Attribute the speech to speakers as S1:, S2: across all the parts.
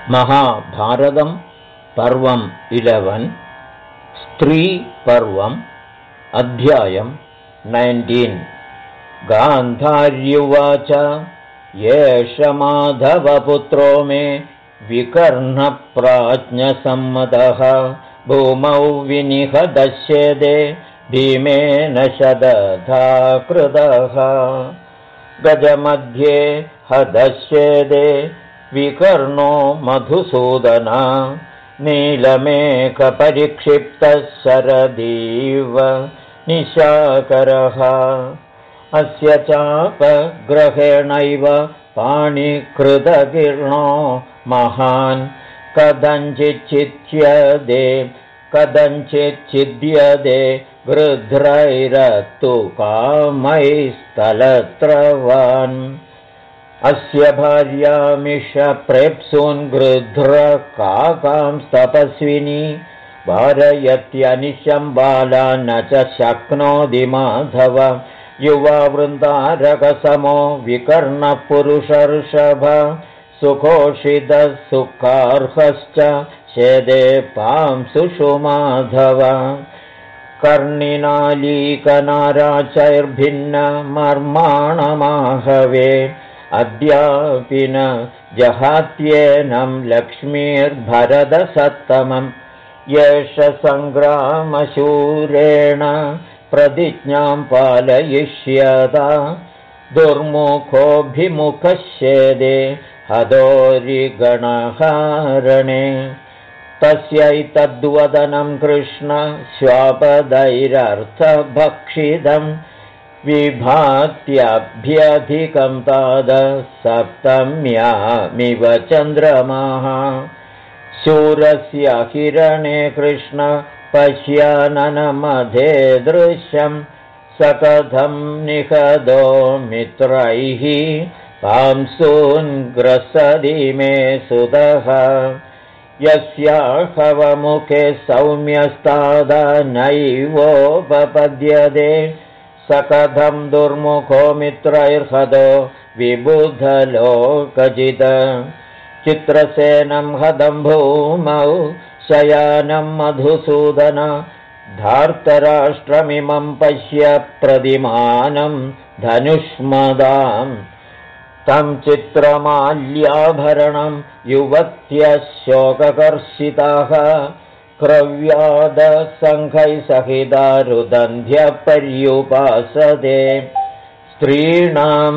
S1: महाभारतं पर्वम् 11 स्त्रीपर्वम् अध्यायम् 19 गान्धार्युवाच एष माधवपुत्रो मे विकर्णप्राज्ञसम्मतः भूमौ विनिहदस्येदे भीमेन शदधा कृतः गजमध्ये हदस्येदे विकर्णो मधुसूदन नीलमेकपरिक्षिप्तः शरदीव निशाकरः अस्य चापग्रहेणैव पाणिकृतकीर्णो महान् कथञ्चिच्छिद्यते गृध्रैरत्तु कामैस्तलत्रवान् अस्य भार्यामिषप्रेप्सून् गृध्रकाकांस्तपस्विनी वारयत्यनिशं बाला न च शक्नोति माधव युवावृन्दारकसमो विकर्णपुरुषर्षभ सुघोषितः सुखार्हश्च शेदे पांसुषु माधव कर्णिनालीकनाराचैर्भिन्नमर्माणमाहवे अद्यापि न जहात्येनं लक्ष्मीर्भरतसत्तमं येष सङ्ग्रामशूरेण प्रतिज्ञां पालयिष्यता दुर्मुखोऽभिमुखश्येदे हदोरिगणहारणे तस्यैतद्वदनं कृष्ण श्वापदैरर्थभक्षितम् विभात्यभ्यधिकं ताद सप्तम्यामिव चन्द्रमाः शूरस्य हिरणे कृष्ण पश्याननमधे दृश्यं सकथं निहदो मित्रैः पांसून् ग्रसति मे सुतः यस्याहवमुखे सौम्यस्तादा नैवोपपद्यते सकथं दुर्मुखो मित्रैर्हदो विबुधलोकजित चित्रसेनं हदं भूमौ शयानं मधुसूदन धार्तराष्ट्रमिमं पश्य प्रतिमानं धनुष्मदां तं चित्रमाल्याभरणं युवत्यः शोककर्षिताः क्रव्यादसङ्घैसहिता रुदन्ध्यपर्युपासते स्त्रीणां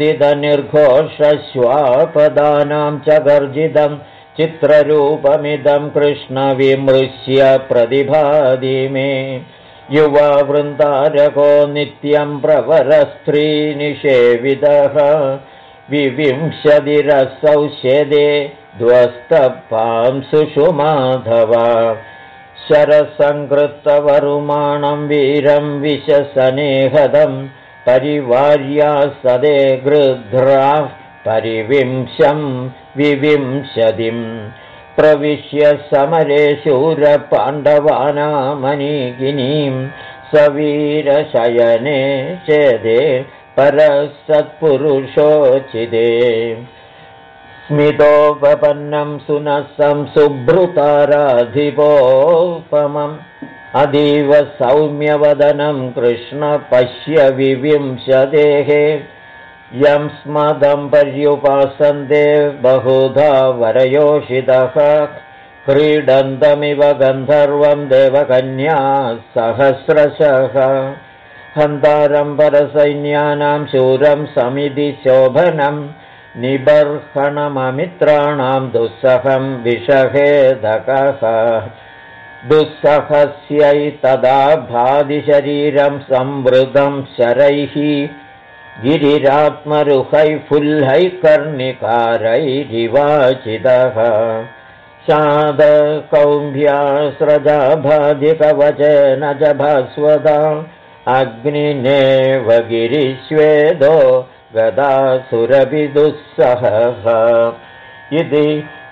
S1: रुदितनिर्घोषश्वापदानां च गर्जितं चित्ररूपमिदं कृष्णविमृश्य प्रतिभाति मे युवावृन्दारको नित्यं प्रवरस्त्रीनिषेवितः विविंशतिरसौ शेदे ध्वस्तपांसुषु माधव शरसङ्कृतवरुमाणं वीरं विशसनेहदं परिवार्या सदे गृध्राः परिविंशं विविंशतिं प्रविश्य समरे शूरपाण्डवानामनीगिनीं सवीरशयने चेदे परसत्पुरुषोचिदे स्मितोपपन्नं सुनसं सुभृताराधिपोपमम् अतीव सौम्यवदनं कृष्ण पश्य विविंशतेः यं स्मदं पर्युपासन्ते बहुधा वरयोषितः क्रीडन्तमिव गन्धर्वं देवकन्या सहस्रशः हन्तारं परसैन्यानां शूरं समिति शोभनं निबर्हणममित्राणां दुस्सहं विषहेदकः दुस्सहस्यैतदा भाति शरीरं संवृतं शरैः गिरिरात्मरुहैः फुल्लैः कर्णिकारैरिवाचितः शादकौम्भ्यास्रजा भाति कवचेन च भास्वता अग्निनेव गिरिश्वेदो गदासुरभिदुस्सहः इति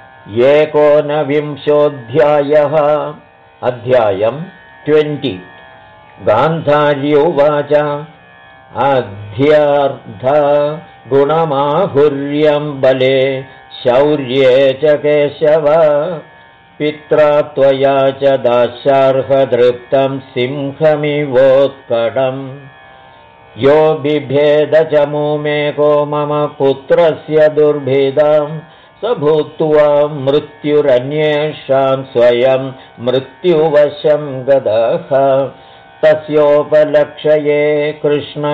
S1: 19 अध्यायम् 20 गान्धार्युवाच अध्यर्थ गुणमाहुर्यं बले शौर्ये च केशव पित्रा त्वया च दास्यार्हदृप्तं सिंहमिवोत्कडम् यो बिभेद च मुमेको मम पुत्रस्य दुर्भिदां स भूत्वा मृत्युरन्येषां स्वयं मृत्युवशं गदः तस्योपलक्ष्ये कृष्ण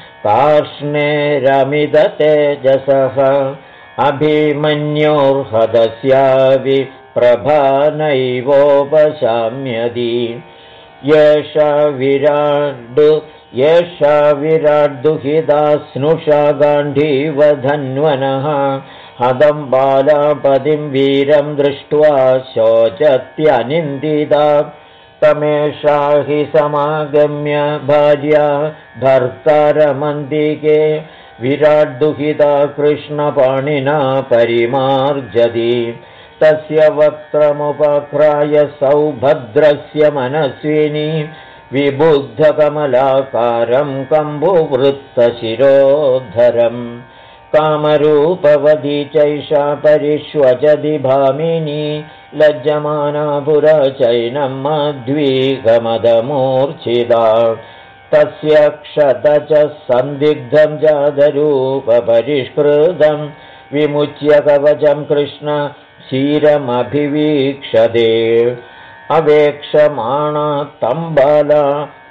S1: कार्ष्णेरमिदतेजसः अभिमन्योर्हदस्याविप्रभा नैवोपशाम्यति येषा विराड्दुहिता स्नुषा गाण्डीवधन्वनः हदं बालापतिं वीरं दृष्ट्वा शोचत्यनिन्दिता तमेषा हि समागम्य भार्या भर्तारमन्दिके विराड्दुहिता कृष्णपाणिना परिमार्जति तस्य वक्त्रमुपक्राय सौभद्रस्य मनस्विनी विबुद्धकमलाकारं कम्बुवृत्तशिरोधरम् कामरूपवती चैषा परिष्वचति भामिनी लज्जमाना पुरा चैनं मद्वीगमदमूर्च्छिता तस्य क्षत च सन्दिग्धं जातरूपपरिष्कृतं विमुच्य कवचं कृष्ण क्षीरमभिवीक्षते अवेक्षमाणा तं बाला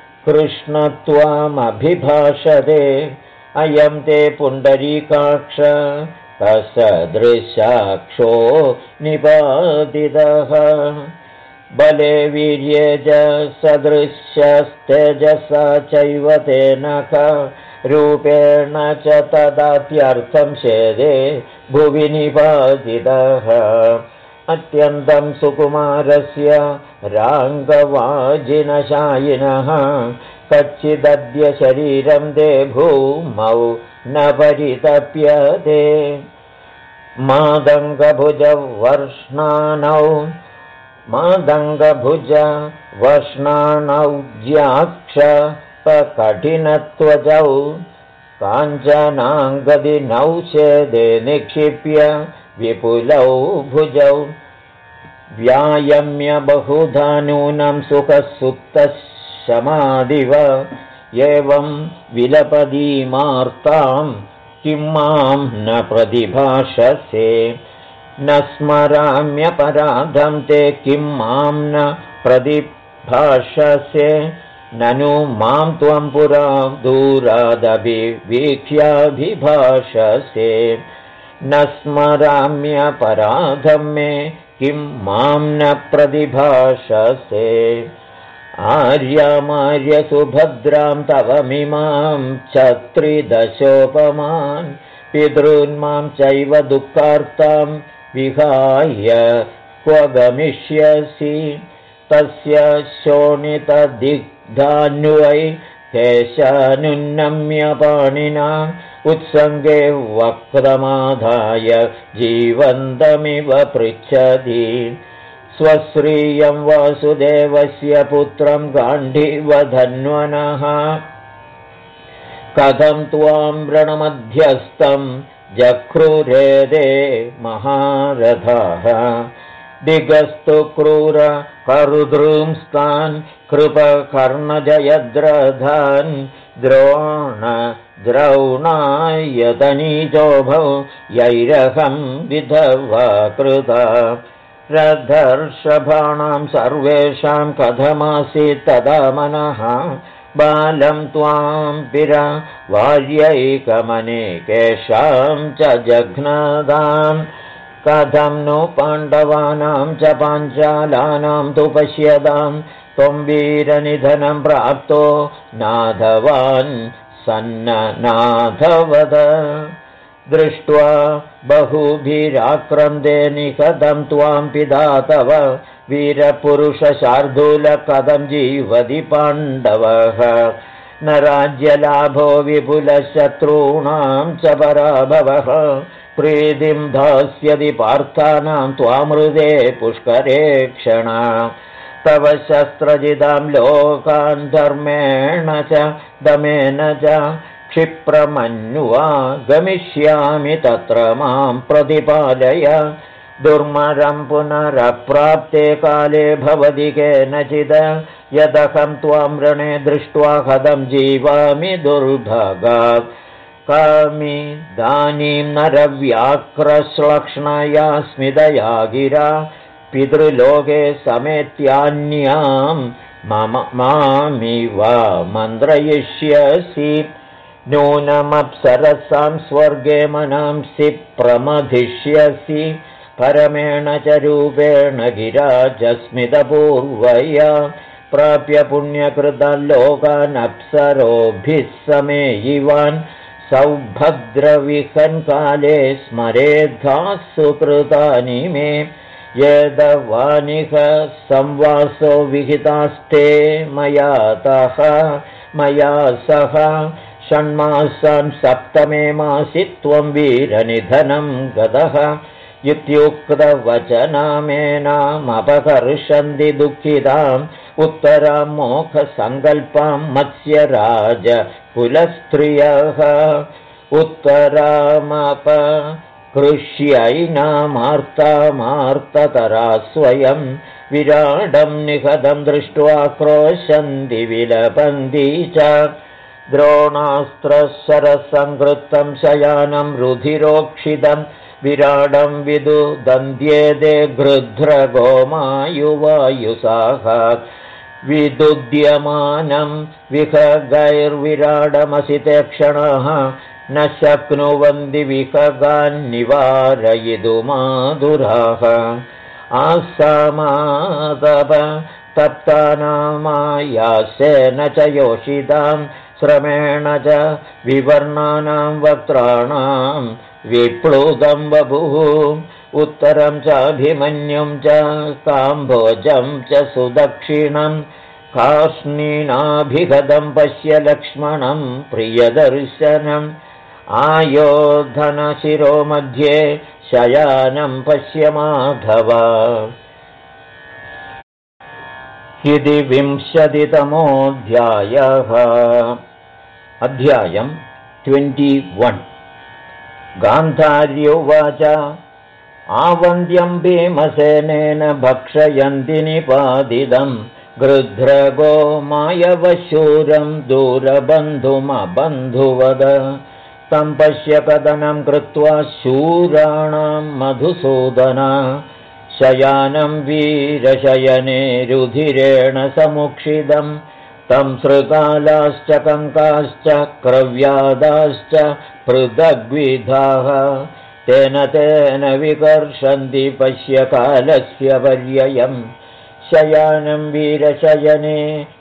S1: कृष्णत्वामभिभाषते अयं ते पुण्डरीकाक्ष कसदृशाक्षो निपातितः बले वीर्ये च सदृशस्तेजसा चैव तेनः रूपेण च तदात्यर्थं शेदे भुवि निपातितः अत्यन्तं सुकुमारस्य राङ्गवाजिनशायिनः कच्चिदद्य शरीरं ते भूमौ न परितप्यते मादङ्गभुजवर्ष्णानौ ज्याक्षपकठिनत्वजौ काञ्चनाङ्गदिनौ शेदे निक्षिप्य विपुलौ भुजौ व्यायम्य बहुधा नूनं सुखसुप्तः शमादिव एवं विलपदीमार्तां किं मां न प्रतिभाषसे न स्मराम्यपराधं ते किं मां न प्रतिभाषसे ननु मां त्वं पुरा दूरादभिवीक्ष्याभिभाषसे न स्मराम्यपराधं मे किं मां न प्रतिभाषसे आर्यामार्यसुभद्रां तवमिमां छत्रिदशोपमान् पितॄन्मां चैव दुःखार्तां विहाय क्व गमिष्यसि तस्य शोणितदिग्धान्वै केशानुन्नम्य पाणिना उत्सङ्गे वक्त्रमाधाय जीवन्तमिव पृच्छति स्वश्रियं वासुदेवस्य पुत्रं गाण्डीवधन्वनः कथं त्वां रणमध्यस्थं जक्रुरेदे महारथाः दिगस्तु क्रूर करुद्रुंस्तान् कृपकर्णजयद्रधान् द्रोणद्रौणायतनीजोभौ यैरहं विधवा कृता रथर्षभाणां सर्वेषां कथमासीत् तदा मनः बालं त्वां पिरवार्यैकमनेकेषां च जघ्नदां कथं नु पाण्डवानां च पाञ्चालानां तु पश्यतां त्वं वीरनिधनं प्राप्तो नाथवान् सन्ननाथवद दृष्ट्वा बहुभिराक्रन्दे निकथं त्वां पिता तव वीरपुरुषशार्दूलकथं जीवति पाण्डवः न राज्यलाभो विपुलशत्रूणां च पराभवः प्रीतिं दास्यति पार्थानां त्वामृते पुष्करे क्षणा तव शस्त्रजितां लोकान् धर्मेण च दमेन च क्षिप्रमन्युवा गमिष्यामि तत्र मां प्रतिपालय दुर्मरं पुनरप्राप्ते काले भवति केनचिद यदहं त्वां रणे दृष्ट्वा कथं जीवामि दुर्भगात् कामिदानीं नरव्याक्रश्लक्ष्णया स्मितया गिरा पितृलोके समेत्यान्यां मामिव मन्त्रयिष्यसि नूनमप्सरसां स्वर्गे मनांसि प्रमथिष्यसि परमेण च रूपेण गिराजस्मितपूर्वया प्राप्य पुण्यकृतलोकानप्सरोभिः समेयिवान् सौभद्रविहन्काले स्मरेद्धाः सुकृतानि मे यदवानिह संवासो विहितास्ते मया सह षण्मासान् सप्तमे मासि त्वं वीरनिधनं गतः इत्युक्तवचनामेनामपकर्षन्ति दुःखिताम् उत्तरां मोक्षसङ्कल्पां मत्स्यराज कुलस्त्रियः उत्तरामपकृष्यैनामार्तामार्ततरा स्वयं विराडं निहतं दृष्ट्वा क्रोशन्ति विलपन्ति च द्रोणास्त्रशरसंकृतं शयानं रुधिरोक्षितं विराडं विदुदन्त्येते गृध्रगोमायुवायुसाः विदुद्यमानं विहगैर्विराडमसिते क्षणाः न शक्नुवन्ति विहगान्निवारयितुमाधुराः आसामादप तप्तानामायासेन च योषितां श्रमेण च विवर्णानां वक्त्राणां विप्लुतं बभुः उत्तरं चाभिमन्युं च काम्भोजं च सुदक्षिणं कार्ष्णीनाभिगतं पश्य लक्ष्मणं प्रियदर्शनम् आयोधनशिरो मध्ये शयानं पश्य माधव इति 20तमोऽध्यायः अध्यायं 21 गान्धार्युवाच आवन्द्यं भीमसेनेन भक्षयन्ति निपादितं गृध्रगो मायवशूरं दूरबन्धुमबन्धुवद तं पश्य कथनं कृत्वा शूराणां मधुसूदन शयानं वीरशयने रुधिरेण समुक्षितं तं शृगालाश्च कङ्काश्च क्रव्यादाश्च पृथग्विधाः तेन विकर्षन्ति पश्य कालस्य पर्ययम् शयानं वीरशयने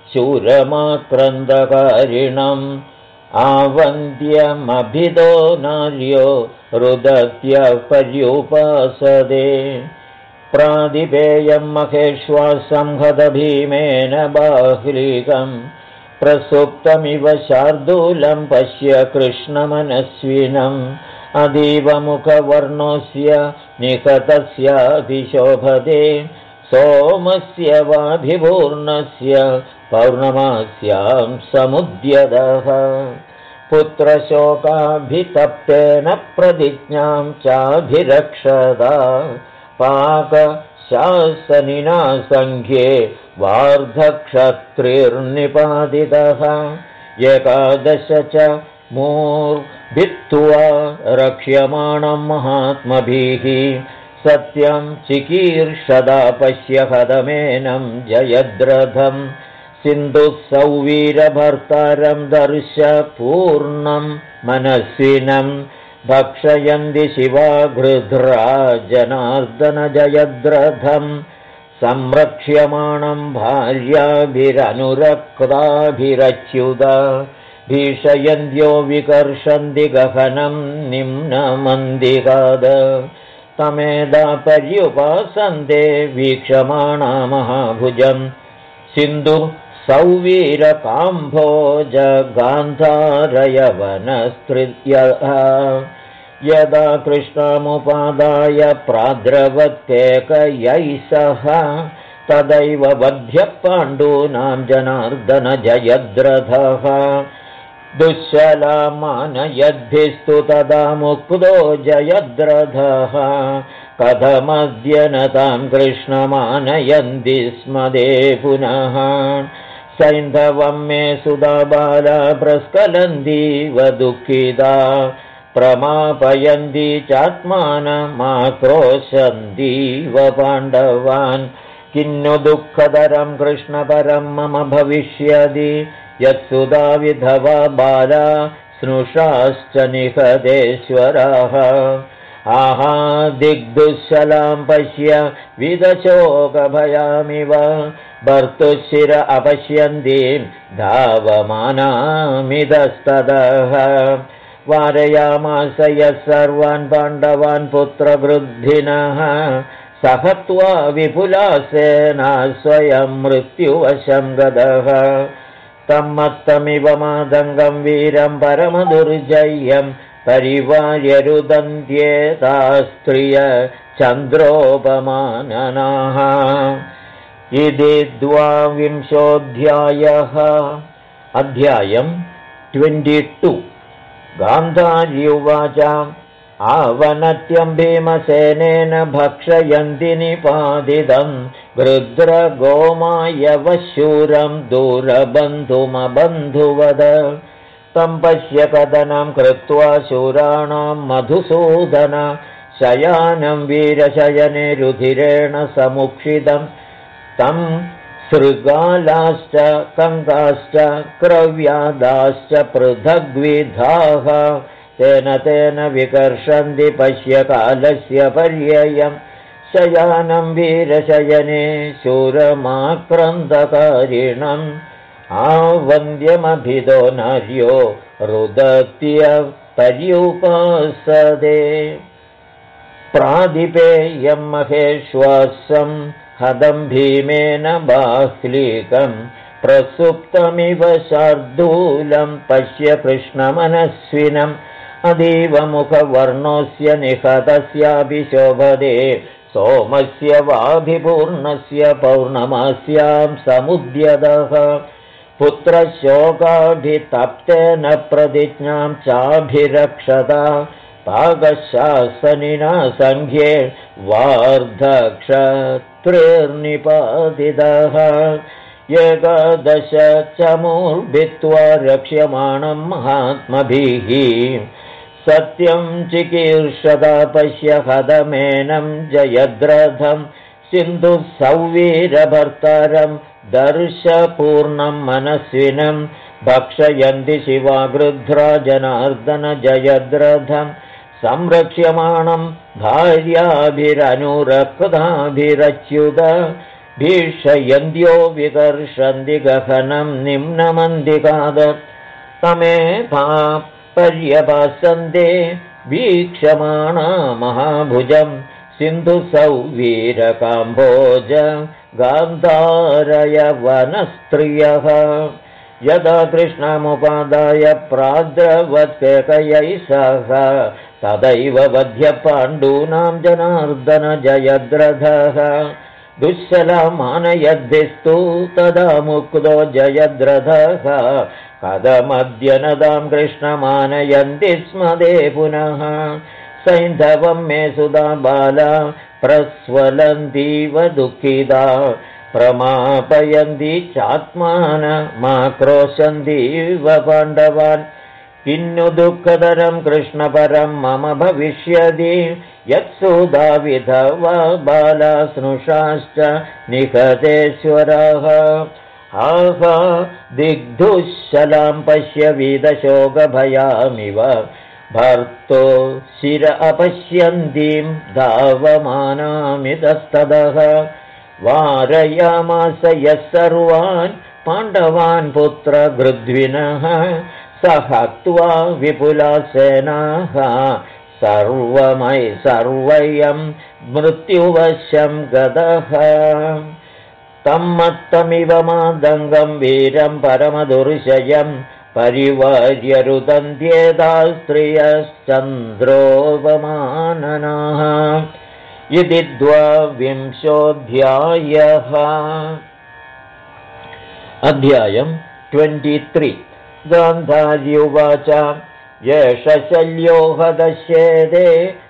S1: शूरमाक्रन्दकारिणम् आवन्द्यमभितो नार्यो रुदत्यः पर्युपासते प्रादिपेयं महेश्वासं हतभीमेन बाह्लिकम् प्रसुप्तमिव शार्दूलं पश्य कृष्णमनस्विनम् अतीवमुखवर्णोऽस्य निहतस्याभिशोभते सोमस्य वाभिपूर्णस्य पौर्णमास्यां समुद्यतः पुत्रशोकाभितप्तेन प्रतिज्ञां चाभिरक्षता पाकशासनिना सङ्ख्ये वार्धक्षत्रिर्निपातितः 11 च मूर्भित्वा रक्ष्यमाणं महात्मभिः सत्यं चिकीर्षदा पश्य हतमेनं जयद्रथं सिन्धुः सौवीरभर्तारं दर्श पूर्णं मनस्विनं भक्षयन्ति शिवा गृध्रा जनार्दन जयद्रथं संरक्ष्यमाणं भार्याभिरनुरक्ताभिरच्युत भीषयन्त्यो विकर्षन्ति गहनं निम्नमन्दिगाद तमेदा पर्युपासन्ते वीक्षमाणा महाभुजं सिन्धु सौवीरकाम्भोज गान्धारयवनस्त्रित्यः यदा कृष्णमुपादाय प्राद्रवत्केकयैः सह तदैव वध्य पाण्डूनां जनार्दन जयद्रथः दुःशलामानयद्भिस्तु तदा मुक्तो जयद्रथः कथमद्य न तां कृष्णमानयन्ति स्म ते पुनः सैन्धवं मे सुधा बाला प्रस्खलन्तीव दुःखिता प्रमापयन्ती चात्मानमाक्रोशन्तीव पाण्डवान् किन्नु दुःखतरं कृष्णपरं मम भविष्यति यत्सुधा विधवा बाला स्नुषाश्च निहतेश्वराः आहा दिग्दुःशलां पश्य विदशोकभयामिव भर्तुशिर अपश्यन्तीं धावमानामिदस्ततः वारयामास यः सर्वान् पाण्डवान् पुत्रवृद्धिनः सहत्वा विपुलासेना स्वयं मृत्युवशं गतः तम्मत्तमिव मादङ्गं वीरं परमदुर्जय्यं परिवार्य रुदन्त्येता स्त्रिय चन्द्रोपमाननाः इति 22 अध्यायं 22 गान्धार्युवाच आवनत्यं भीमसेनेन भक्षयन्ति निपादितं गृध्रगोमायवशूरं दूरबन्धुमबन्धुवद तं पश्य कदनं कृत्वा शूराणां मधुसूदन शयानं वीरशयने रुधिरेण समुक्षितं तं सृगालाश्च कङ्काश्च क्रव्यादाश्च पृथग्विधाः तेन विकर्षन्ति पश्य कालस्य पर्ययम् शयानं वीरशयने शूरमाक्रान्तकारिणम् आवन्द्यमभिदो नार्यो रुदत्य पर्युपासते प्रादिपेयं महेश्वासं हदं भीमेन बाह्लीकं प्रसुप्तमिव शार्दूलं पश्य कृष्णमनस्विनम् अतीव मुखवर्णोऽस्य निहतस्यापि शोभते सोमस्य वाभिपूर्णस्य पौर्णमास्यां समुद्यतः पुत्रशोकाभितप्तेन प्रतिज्ञां चाभिरक्षता पाकशासनिना सङ्ख्ये वार्धक्षत्रिर्निपातितः 11 चमूर्भित्वा रक्ष्यमाणं महात्मभिः सत्यं चिकीर्षदा पश्य हदमेनं जयद्रथं सिन्धुः सौवीरभर्तारं दर्शपूर्णं मनस्विनं भक्षयन्ति शिवागृध्रा जनार्दन जयद्रथं संरक्ष्यमाणं भार्याभिरनुरक्ताभिरच्युत भीषयन्त्यो विकर्षन्ति गहनं निम्नमन्दिकाद तमेधा पर्यपासन्ते वीक्षमाणा महाभुजं सिन्धुसौवीरकाम्भोज गान्धारय वनस्त्रियः यदा कृष्णमुपादाय प्राद्रवत्केकयैः सह तदैव वध्य पाण्डूनां जनार्दन जयद्रथः दुःशलामानयद्भिस्तु तदा मुक्तो जयद्रथः कथमद्य न तां कृष्णमानयन्ति स्म ते पुनः सैन्धवं मे सुधा बाला प्रस्वलन्तीव दुःखिता प्रमापयन्ति चात्मानमाक्रोशन्तीव पाण्डवान् किन्नु दुःखतरं कृष्णपरं मम भविष्यति यत्सुधा विधवा बाला स्नुषाश्च निहतेश्वराः आहा दिग्दुःशलां पश्य वीदशोकभयामिव भर्तो शिर अपश्यन्तीं धावमानामितस्ततः वारयामास यः सर्वान् पाण्डवान् पुत्रगृध्विनः सहत्वा विपुलासेनाः सर्वयं मृत्युवशं गतः तम्मत्तमिव मादङ्गं वीरं परमदुर्जयं परिवार्य रुदन्त्येता स्त्रियश्चन्द्रोपमाननाः इति 22 अध्यायं 23 गान्धार्युवाच एष शल्यो हदश्येदे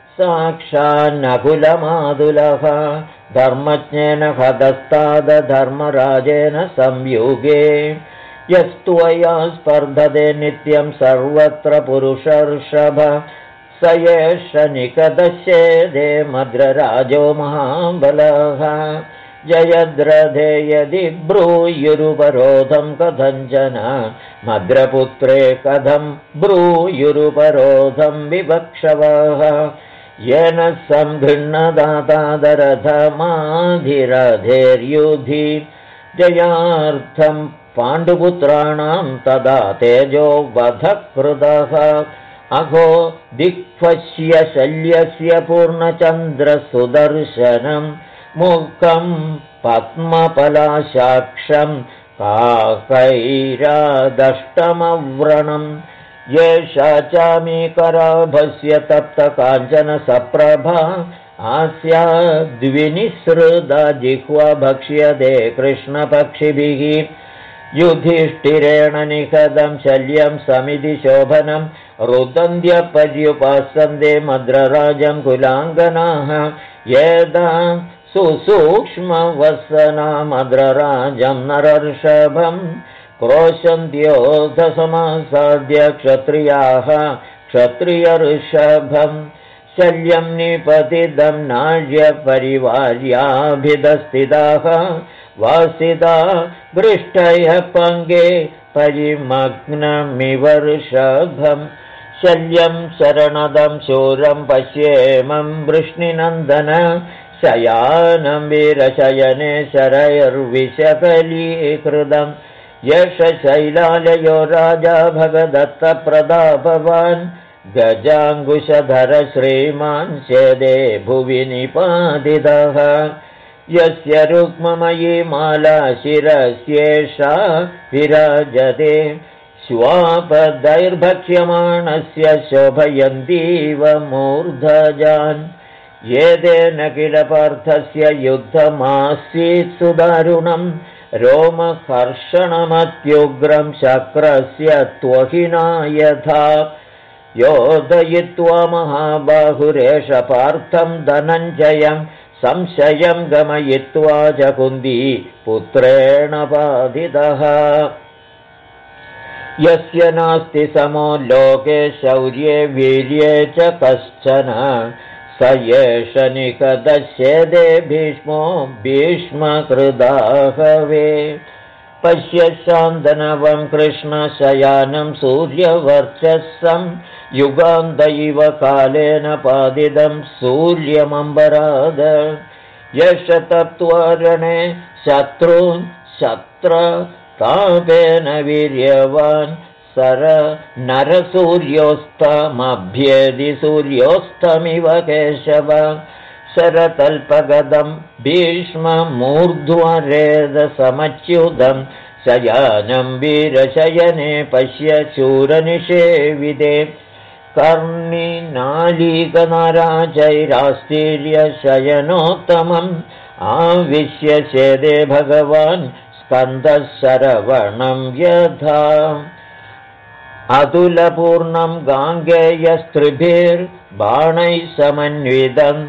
S1: साक्षान्नकुलमातुलः धर्मज्ञेन हदस्तादधर्मराजेन संयुगे यस्त्वया स्पर्धते नित्यं सर्वत्र पुरुषर्षभ स एष निकदश्येदे मद्रराजो महाबलः जयद्रथे यदि ब्रूयुरुपरोधं कथञ्चन मद्रपुत्रे कथं ब्रूयुरुपरोधं विवक्षवः येन संगृह्णदातादरथमाधिरथेर्युधि जयार्थं पाण्डुपुत्राणां तदा तेजो वधकृतः अघो दिक्पश्य शल्यस्य पूर्णचन्द्रसुदर्शनं मुखं पद्मपलाशाक्षं काकैरादष्टमव्रणं येषा चामीकराभस्य तप्तकाञ्चन सप्रभा आस्याद्विनिसृता जिह्वा भक्ष्यते कृष्णपक्षिभिः युधिष्ठिरेण निहतं शल्यं समिति शोभनं रुदन्त्यपर्युपासन्ते मद्रराजं कुलाङ्गनाः यदा सुसूक्ष्मवसनामद्रराजं नरर्षभं क्रोशन्त्योधसमासाद्य क्षत्रियाः क्षत्रियर्षभं शल्यं निपतितं नाड्यपरिवार्याभिधस्थिताः वासिता दृष्टयः पङ्गे परिमग्नमिवर्षभं शल्यं शरणदं शूरं पश्येमं वृष्णिनन्दन शयानं वीरशयने शरैर्विषकलीकृतं यश शैलालयो राजा भगदत्तप्रतापवान् गजाङ्कुशधर श्रीमान् शेदे भुवि निपातितः यस्य रुक्ममयी माला शिरस्येषा विराजते श्वापदैर्भक्ष्यमाणस्य शोभयन्तीव मूर्धजान् येदेन किल पार्थस्य युद्धमासीत् सुदारुणं रोमहर्षणमत्युग्रं शक्रस्य त्वहिना यथा योधयित्वा महाबाहुरेष पार्थं धनञ्जयं संशयं गमयित्वा च कुन्ती पुत्रेण बाधितः यस्य नास्ति समो लोके शौर्ये वीर्ये च कश्चन स एष निकदश्येदे भीष्मो भीष्मकृदाहवे पश्य शान्तनवं कृष्णशयानं सूर्यवर्चस्सं युगान्त इव कालेन पादितं सूर्यमम्बराद यश तत्त्वरणे शत्रून् शत्रतापेन वीर्यवान् सर नरसूर्योस्तमभ्येदि सूर्योस्तमिव केशव शरतल्पगदं भीष्ममूर्ध्वरेदसमच्युतं शयानं वीरशयने पश्य शूरनिषेविदे कर्णिनालीकनराजैरास्तीर्यशयनोत्तमम् आविश्य शेदे भगवान् स्कन्दः शरवणं यथा अतुलपूर्णं गाङ्गेयस्त्रिभिर्बाणैः समन्वितम्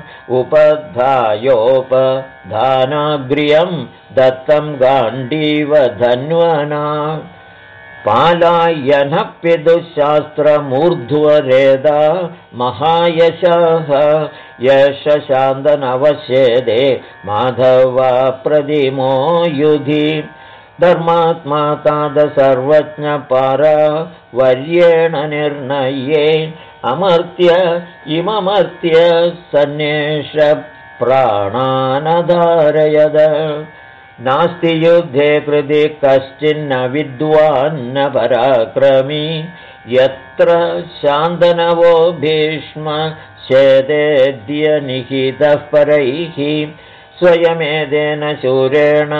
S1: उपधायोपधानाग्र्यं दत्तं गाण्डीव धन्वना पालायनः पितुशास्त्रमूर्ध्वरेदा महायशः यशशान्तनवशेदे माधवा प्रदिमो युधि धर्मात्मा ताद सर्वज्ञपारा वर्येण निर्णये अमर्त्य इममर्त्य सन्नेष प्राणानधारयद नास्ति युद्धे कृते कश्चिन्न विद्वान्न पराक्रमी यत्र शान्तनवो भीष्म शेदेद्य निहितः परैः स्वयमेदेन शूरेण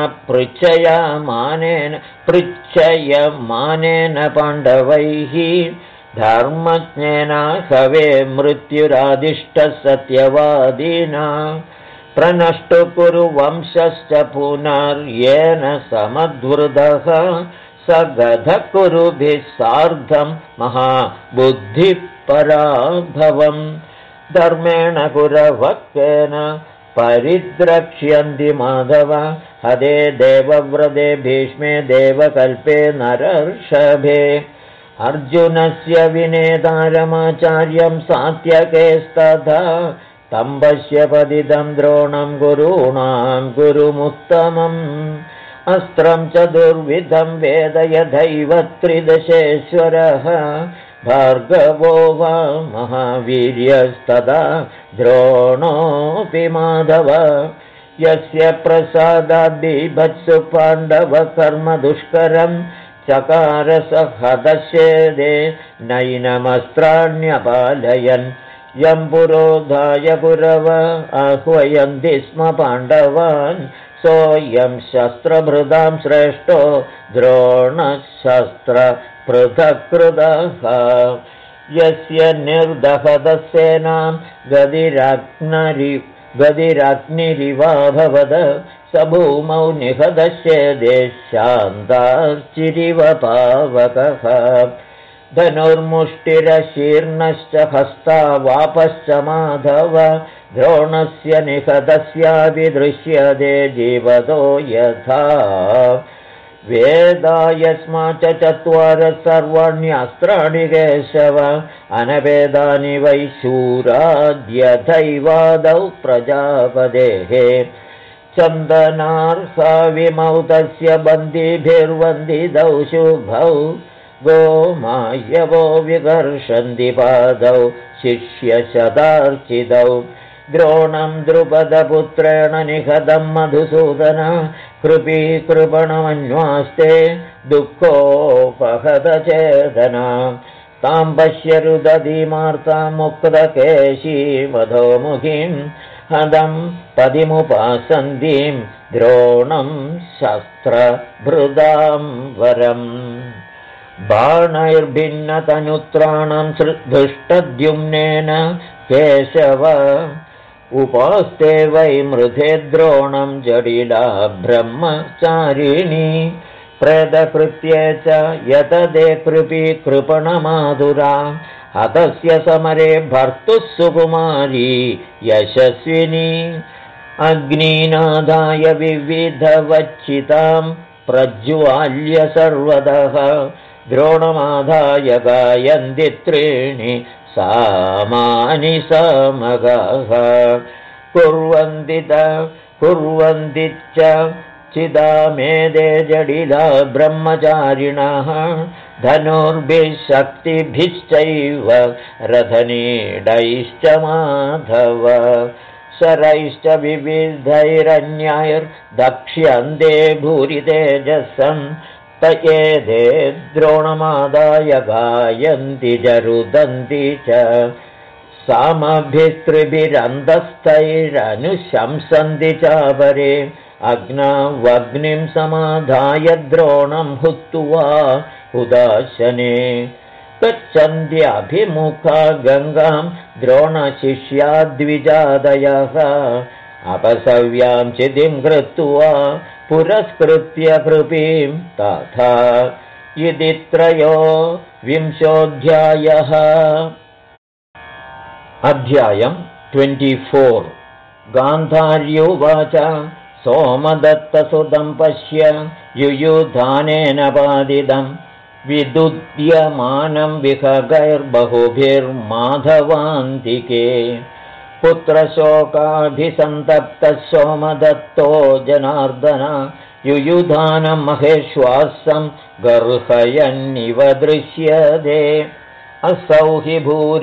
S1: पृच्छयमानेन पाण्डवैः धर्मज्ञेन हवे मृत्युरादिष्टः सत्यवादिना प्रनष्टु कुरु वंशश्च पुनर्येन समद्वृतः स गधकुरुभिः सार्धं महाबुद्धिपराभवम् धर्मेण कुरवक्केन परिद्रक्ष्यन्ति माधव हदे देवव्रते भीष्मे देवकल्पे नरर्षभे अर्जुनस्य विनेतारमाचार्यं सात्यकेस्तथा तं पश्य पतितं द्रोणं गुरूणां गुरुमुत्तमम् अस्त्रं च दुर्विधं वेद यथैव त्रिदशेश्वरः भार्गवो वा महावीर्यस्तदा द्रोणोऽपि माधव यस्य प्रसादाद्बीभत्सु पाण्डवकर्म दुष्करं चकार स हतच्छेदे नैनमस्त्राण्यपालयन् यं पुरोधाय कुरव आह्वयन्ति स्म पाण्डवान् सोऽयं शस्त्रभृतां श्रेष्ठो द्रोणशस्त्रपृथक्कृतः यस्य निर्दहतसेनां गदिराग्निरिवाभवद स भूमौ निहतश्चेदे शान्तार्चिरिव पावकः धनुर्मुष्टिरशीर्णश्च हस्ता वापश्च माधव द्रोणस्य निहतस्यापि दृश्यते जीवतो यथा वेदायस्मा च चत्वारः सर्वाण्यस्त्राणि केशव अनवेदानि वै शूराद्यथैवादौ प्रजापतेः चन्दनार्हा विमौ तस्य बन्दिभिर्वन्दितौ शुभौ गोमायवो विकर्षन्ति पादौ शिष्यशतार्चितौ द्रोणं द्रुपदपुत्रेण निहतं मधुसूदन कृपणमन्वास्ते दुःखोपहतचेतना तां पश्य रुदधीमार्तां मुक्तकेशी मधोमुखीं हदं पदिमुपासन्तीं द्रोणं शस्त्रभृदां वरम् बाणैर्भिन्नतनुत्राणं धृष्टद्युम्नेन केशव उपास्ते वै मृधे द्रोणं जडिला ब्रह्मचारिणी प्रेतकृत्ये च यतदे कृपी कृपणमाधुरा हतस्य समरे भर्तुः सुकुमारी यशस्विनी अग्निनादाय विविधवच्चितां प्रज्वाल्य सर्वतः द्रोणमादाय गायन्ति त्रीणि सामानि समगः कुर्वन्ति च चिदामेदे जडिला ब्रह्मचारिणः धनुर्भिः शक्तिभिश्चैव रथनीडैश्च माधव शरैश्च विविधैरन्यैर्दक्ष्यन्ते भूरि तेजसं त एते द्रोणमादाय गायन्ति च रुदन्ति च सामभिस्त्रिभिरन्तस्थैरनुशंसन्ति चापरे अग्निं समाधाय द्रोणं हुत्वा हुदाशने गच्छन्त्यभिमुखा गङ्गां द्रोणशिष्याद्विजादयः अपसव्यां चितिं कृत्वा पुरस्कृत्य कृपीं तथा इति 23 अध्यायम् 24 गान्धार्युवाच सोमदत्तसुतं पश्य युयुधानेन बाधितं विदुद्यमानं विहगैर्बहुभिर्माधवान्तिके पुत्रशोकाभिसन्तप्तः सोमदत्तो जनार्दन युयुधानं महेश्वासं गर्हयन्निव दृश्यते असौ हि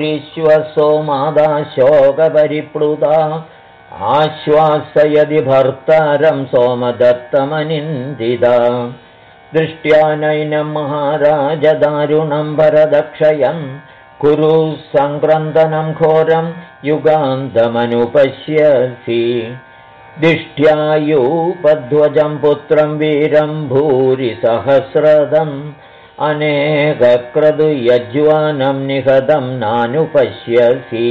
S1: भूरिश्वसोमादाशोकपरिप्लुता आश्वासयदि भर्तारं सोमदत्तमनिन्दिता दृष्ट्या नैनं महाराज दारुणं भरदक्षयं कुरु सङ्क्रन्दनं घोरं युगान्तमनुपश्यसि दिष्ट्यायूपध्वजं पुत्रं वीरं भूरिसहस्रदम् अनेकक्रतुयज्वानं निहतं नानुपश्यसि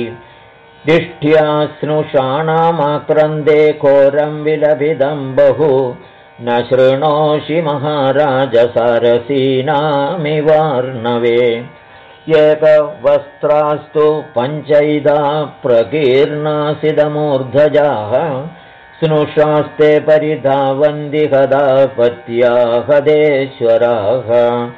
S1: दिष्ट्या स्नुषाणामाक्रन्दे घोरं विलभितं बहु न शृणोषि महाराज सरसीनामिवार्णवे एकवस्त्रास्तु पञ्चैदा प्रकीर्णासिदमूर्धजाः स्नुषास्ते परिधावन्ति कदापत्याहदेश्वराः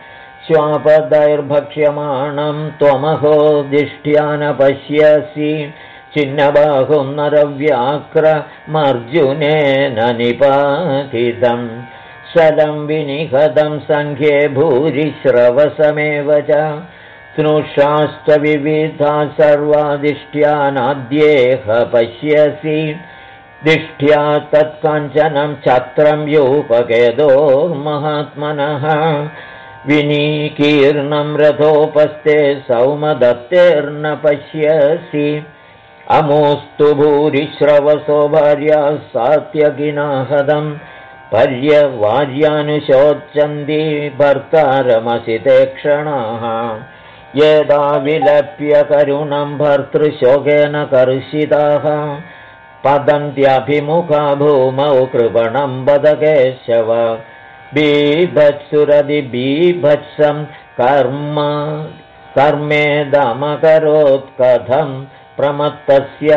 S1: श्वापदैर्भक्ष्यमाणं त्वमहो दिष्ट्या न पश्यसि छिन्नबाहुं नरव्याक्रमर्जुनेन निपातितं शलं विनिहतं सङ्ख्ये भूरिश्रवसमेव च स्नुषाश्च विविधा सर्वादिष्ट्या नाद्येह पश्यसि दिष्ट्या तत्कञ्चनं छत्रं यूपकेदोर्महात्मनः विनीकीर्णं रथोपस्थे सौमदत्तेर्न पश्यसि अमोस्तु भूरिश्रवसो भार्या सात्यगिनाहदं पर्यवार्यानुशोचन्ति भर्तारमसिते क्षणाः यदा विलप्य करुणं भर्तृशोकेन कर्षिताः पतन्त्यभिमुखा भूमौ कृपणं वद केशव बीभत्सुरदिबीभत्सं कर्मेदमकरोत् कथं प्रमत्तस्य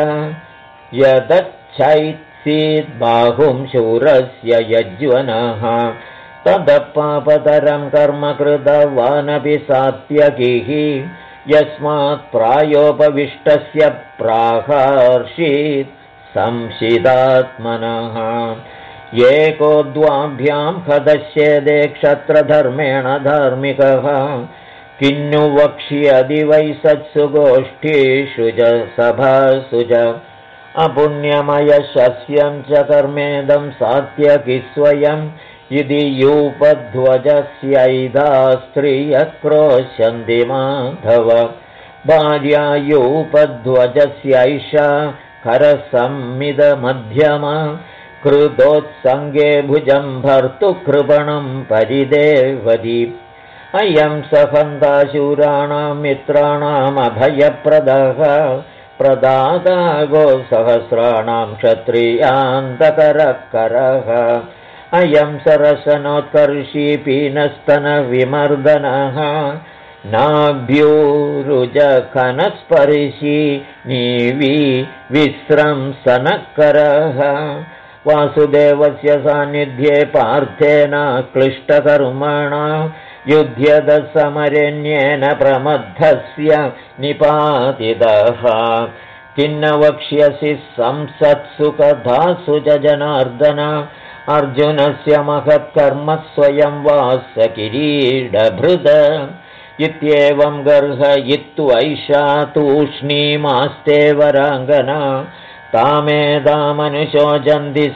S1: यदच्छैत्सीद्बाहुं शूरस्य यज्वनः तदपापतरं कर्म कृतवानपि सात्यकिः यस्मात् प्रायोपविष्टस्य प्राहर्षीत् संशिदात्मनः एको द्वाभ्यां हदस्येदे क्षत्रधर्मेण धार्मिकः किन्नु वक्ष्यदि वै सत्सु गोष्ठीषु च सभासु च अपुण्यमयशस्यं च कर्मेदं सात्यकि स्वयं यदि यूपध्वजस्यैधा स्त्रियः क्रोशन्ति माधव भार्या यूपध्वजस्यैषा करसंमिदमध्यमा कृतोत्सङ्गे भुजं भर्तुकृपणं परिदेवति अयं सहन्ताशूराणां मित्राणामभयप्रदः प्रदाता गोसहस्राणां क्षत्रियान्तकरः अयं सरसनोत्कर्षी पीनस्तनविमर्दनः नाभ्यूरुजखनस्पर्शी नीवी विस्रंसनकरः वासुदेवस्य सान्निध्ये पार्थेन क्लिष्टकर्मणा युध्यद समरेण्येन प्रमद्धस्य निपातितः किन्न वक्ष्यसि संसत्सु कथासु च जनार्दन अर्जुनस्य महत्कर्म स्वयं वास्य किरीडभृद इत्येवं गर्हयित्वैषा तूष्णीमास्ते वराङ्गना तामेदामनुशोचन्ति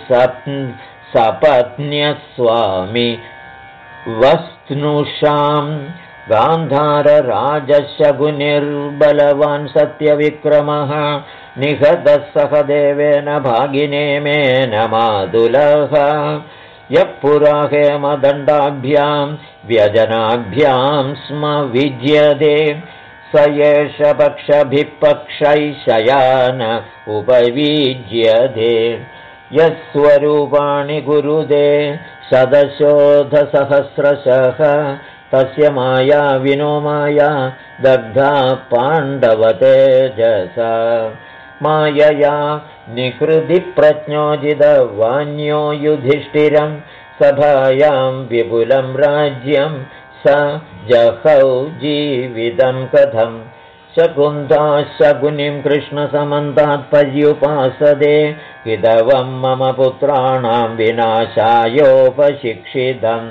S1: सपत्न्यस्वामि वस्नुषां गान्धारराजशकुनिर्बलवान् सत्यविक्रमः निहतः सहदेवेन भागिनेमेन मातुलः यः पुरा हेमदण्डाभ्यां व्यजनाभ्यां स्म विज्यते स एष पक्षभिः पक्षैः शयान उपविज्यते यस्वरूपाणि गुरुदे शतशोधसहस्रशः तस्य माया विनो माया दग्धा पाण्डवतेजसा मायया निकृतिप्रज्ञोजितवान्यो युधिष्ठिरं सभायां विपुलं राज्यं स जहौ जीवितं कथं शकुन्ता शकुनिं कृष्णसमन्तात् पर्युपासते हितवं मम पुत्राणां विनाशायोपशिक्षितम्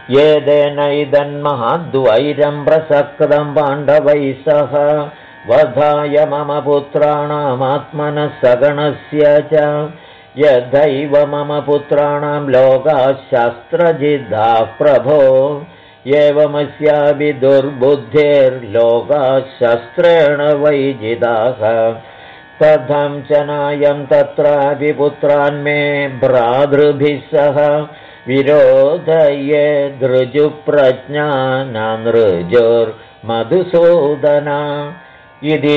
S1: येदेनैदन्महाद्वैरं प्रसक्तं पाण्डवैः सह वधाय मम पुत्राणामात्मनः सगणस्य च यथैव मम पुत्राणां लोकाः शस्त्रजिद्धाः प्रभो एवमस्यापि दुर्बुद्धेर्लोकाः शस्त्रेण वैजिताः कथं च नायं तत्रापि पुत्रान्मे भ्रातृभिः सह विरोधये दृजुप्रज्ञाननृजुर्मधुसूदना इति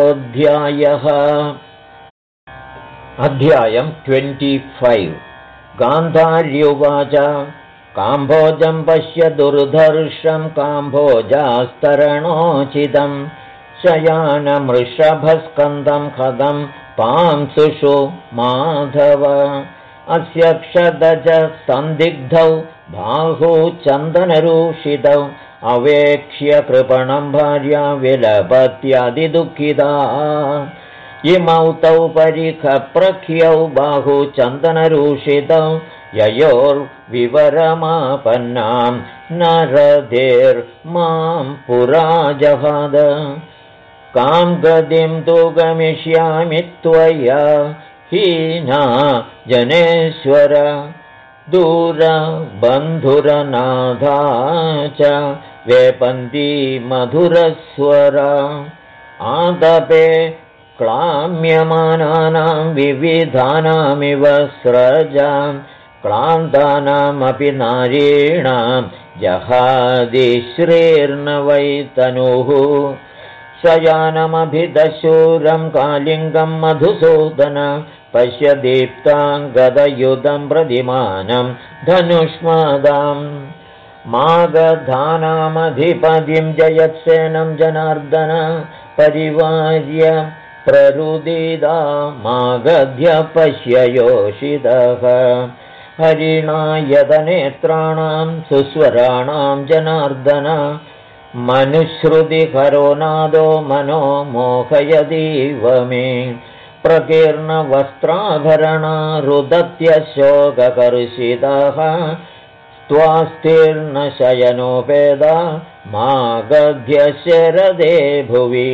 S1: 24 अध्यायं 25 गान्धार्युवाच काम्भोजं पश्य दुर्धर्षं काम्भोजास्तरणोचितं शयानमृषभस्कन्दं खदं पांसुषु माधव अस्य क्षदज सन्दिग्धौ बाहू चन्दनरूषितौ अवेक्ष्य कृपणं भार्या विलपत्यादिदुःखिता इमौ तौ परिखप्रख्यौ बाहू चन्दनरूषितौ ययोर्विवरमापन्नां नरदेर्मां पुरा जहाद कां गतिं तु गमिष्यामि त्वया हीना जनेश्वर दूरबन्धुरनाथा च वेपन्ती मधुरस्वर आदपे क्लाम्यमानानां विविधानामिव स्रजां क्लान्तानामपि नारीणां जहादिश्रीर्न वै तनुः शयानमभिदशूरं कालिङ्गं मधुसूदन पश्य दीप्ताङ्गदयुधं प्रतिमानं धनुष्मदाम् मागधानामधिपतिं जयत्सेनं जनार्दन परिवार्य प्ररुदिदा मागध्य पश्य योषितः हरिणा यदनेत्राणां सुस्वराणां जनार्दन मनुश्रुतिकरो नादो मनो मोहयदीव मे प्रकीर्णवस्त्राभरणा रुदत्यशोककर्षितः त्वास्तीर्णशयनोपेदा मागध्यशरदे भुवि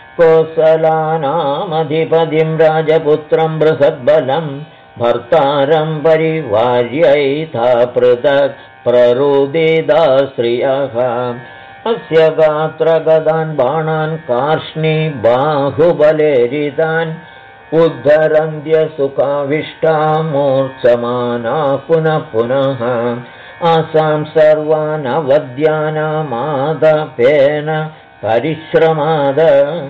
S1: कोसलानामधिपतिं राजपुत्रं बृहद्बलं भर्तारं परिवार्यैथा पृथक् प्ररुदिदा स्त्रियः अस्य गात्रगदान् बाणान् कार्ष्णी बाहुबलेरितान् उद्धरन्त्यसुखाविष्टा मूर्च्छमानाः पुनः पुनः आसां सर्वानवद्यानामादपेन परिश्रमाद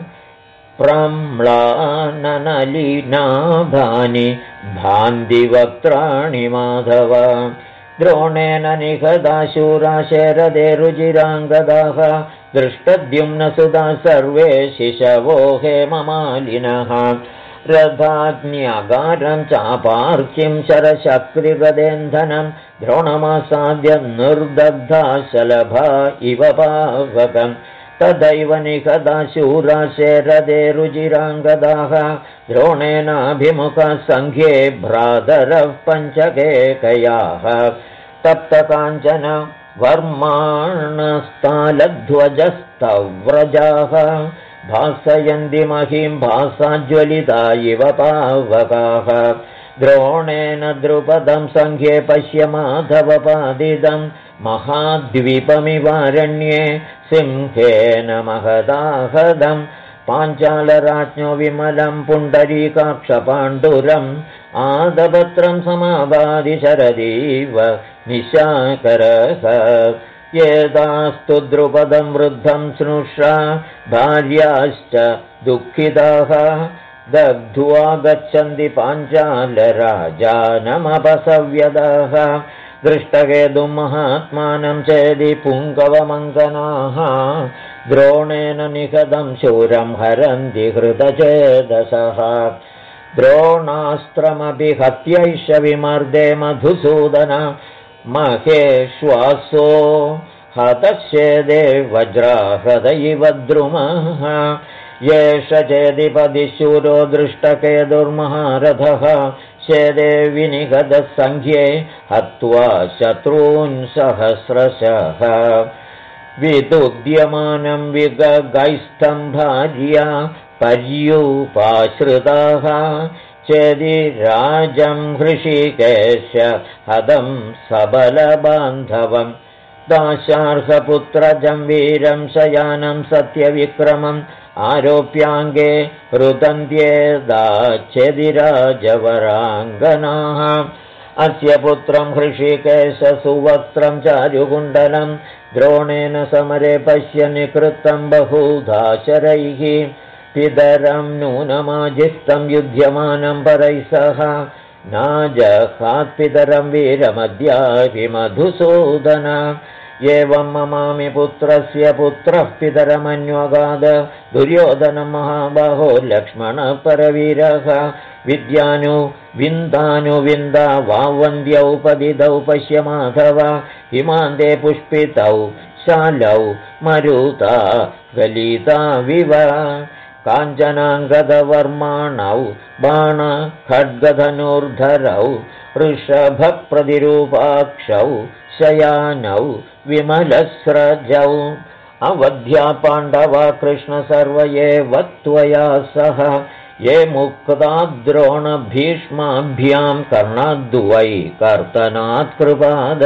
S1: प्रम्लाननलिनाभानि भान्दिवक्त्राणि माधव द्रोणेन निहताशूरा शरदे रुचिराङ्गदाः दृष्टद्युम्नसुधा सर्वे शिशवो हेममालिनः रथाग्न्यगारं चापार्चिं शरशक्तिगदेन्धनं द्रोणमासाद्य निर्दग्धा शलभा इव पावकम् तदैव निहताशूरा शरदे रुचिराङ्गदाः द्रोणेनाभिमुखः सङ्ख्ये भ्रातरः पञ्चकेकयाः तप्तकाञ्चन वर्माणस्तालध्वजस्तव्रजाः भासयन्ति महीं भासाज्वलिता इव पावकाः द्रोणेन द्रुपदं सङ्ख्ये पश्य माधवपादितं महाद्वीपमिवारण्ये सिंहेन महदाहदम् पाञ्चालराज्ञो विमलं पुण्डरीकाक्षपाण्डुरम् आदपत्रं समाबाधि शरदीव निशाकरः एतास्तु द्रुपदं वृद्धं स्नुषा भार्याश्च दुःखिताः दग्ध्वा गच्छन्ति पाञ्चालराजानमपसव्यदाः दृष्टकेतुं महात्मानं चेदि पुङ्गवमङ्गनाः द्रोणेन निहतं शूरं हरन्ति हृतचेदसः द्रोणास्त्रमपि हत्यैष विमर्दे मधुसूदन महेश्वासो हतश्चेदे वज्राहृद इव द्रुमः येष चेदिपदिशूरो दृष्टकेतुर्महारथः चेदे विनिगतसङ्ख्ये हत्वा शत्रून् सहस्रशः विदुद्यमानं विगगैस्थं भार्या पर्युपाश्रिताः चेदिराजं हृषीकेश हदं सबलबान्धवं दाशार्हपुत्रजं वीरं शयानं सत्यविक्रमम् आरोप्याङ्गे रुदन्त्येदाच्छेदिराजवराङ्गनाः अस्य पुत्रं हृषीकेश सुवक्त्रं चारुकुण्डलं द्रोणेन समरे पश्य निकृतं बहुधा शरैः पितरं नूनमाजिष्टं युध्यमानं परैः सह नाजहात्पितरं वीरमद्यापि मधुसूदन एवं ममामि पुत्रस्य पुत्रः पितरमन्वगाद दुर्योधनं महाबाहो लक्ष्मणपरवीरः विन्दा वावन्द्यौ पदिदौ पश्य माधव हिमान्ते पुष्पितौ शालौ मरुता गलिता विव काञ्चनाङ्गदवर्माणौ बाणखड्गधनुर्धरौ वृषभप्रतिरूपाक्षौ शयानौ विमलस्रजौ अवध्या पाण्डवा कृष्ण सर्व एव त्वया सह ये मुक्ताद्रोणभीष्माभ्यां कर्णाद्वै कर्तनात् कृपाद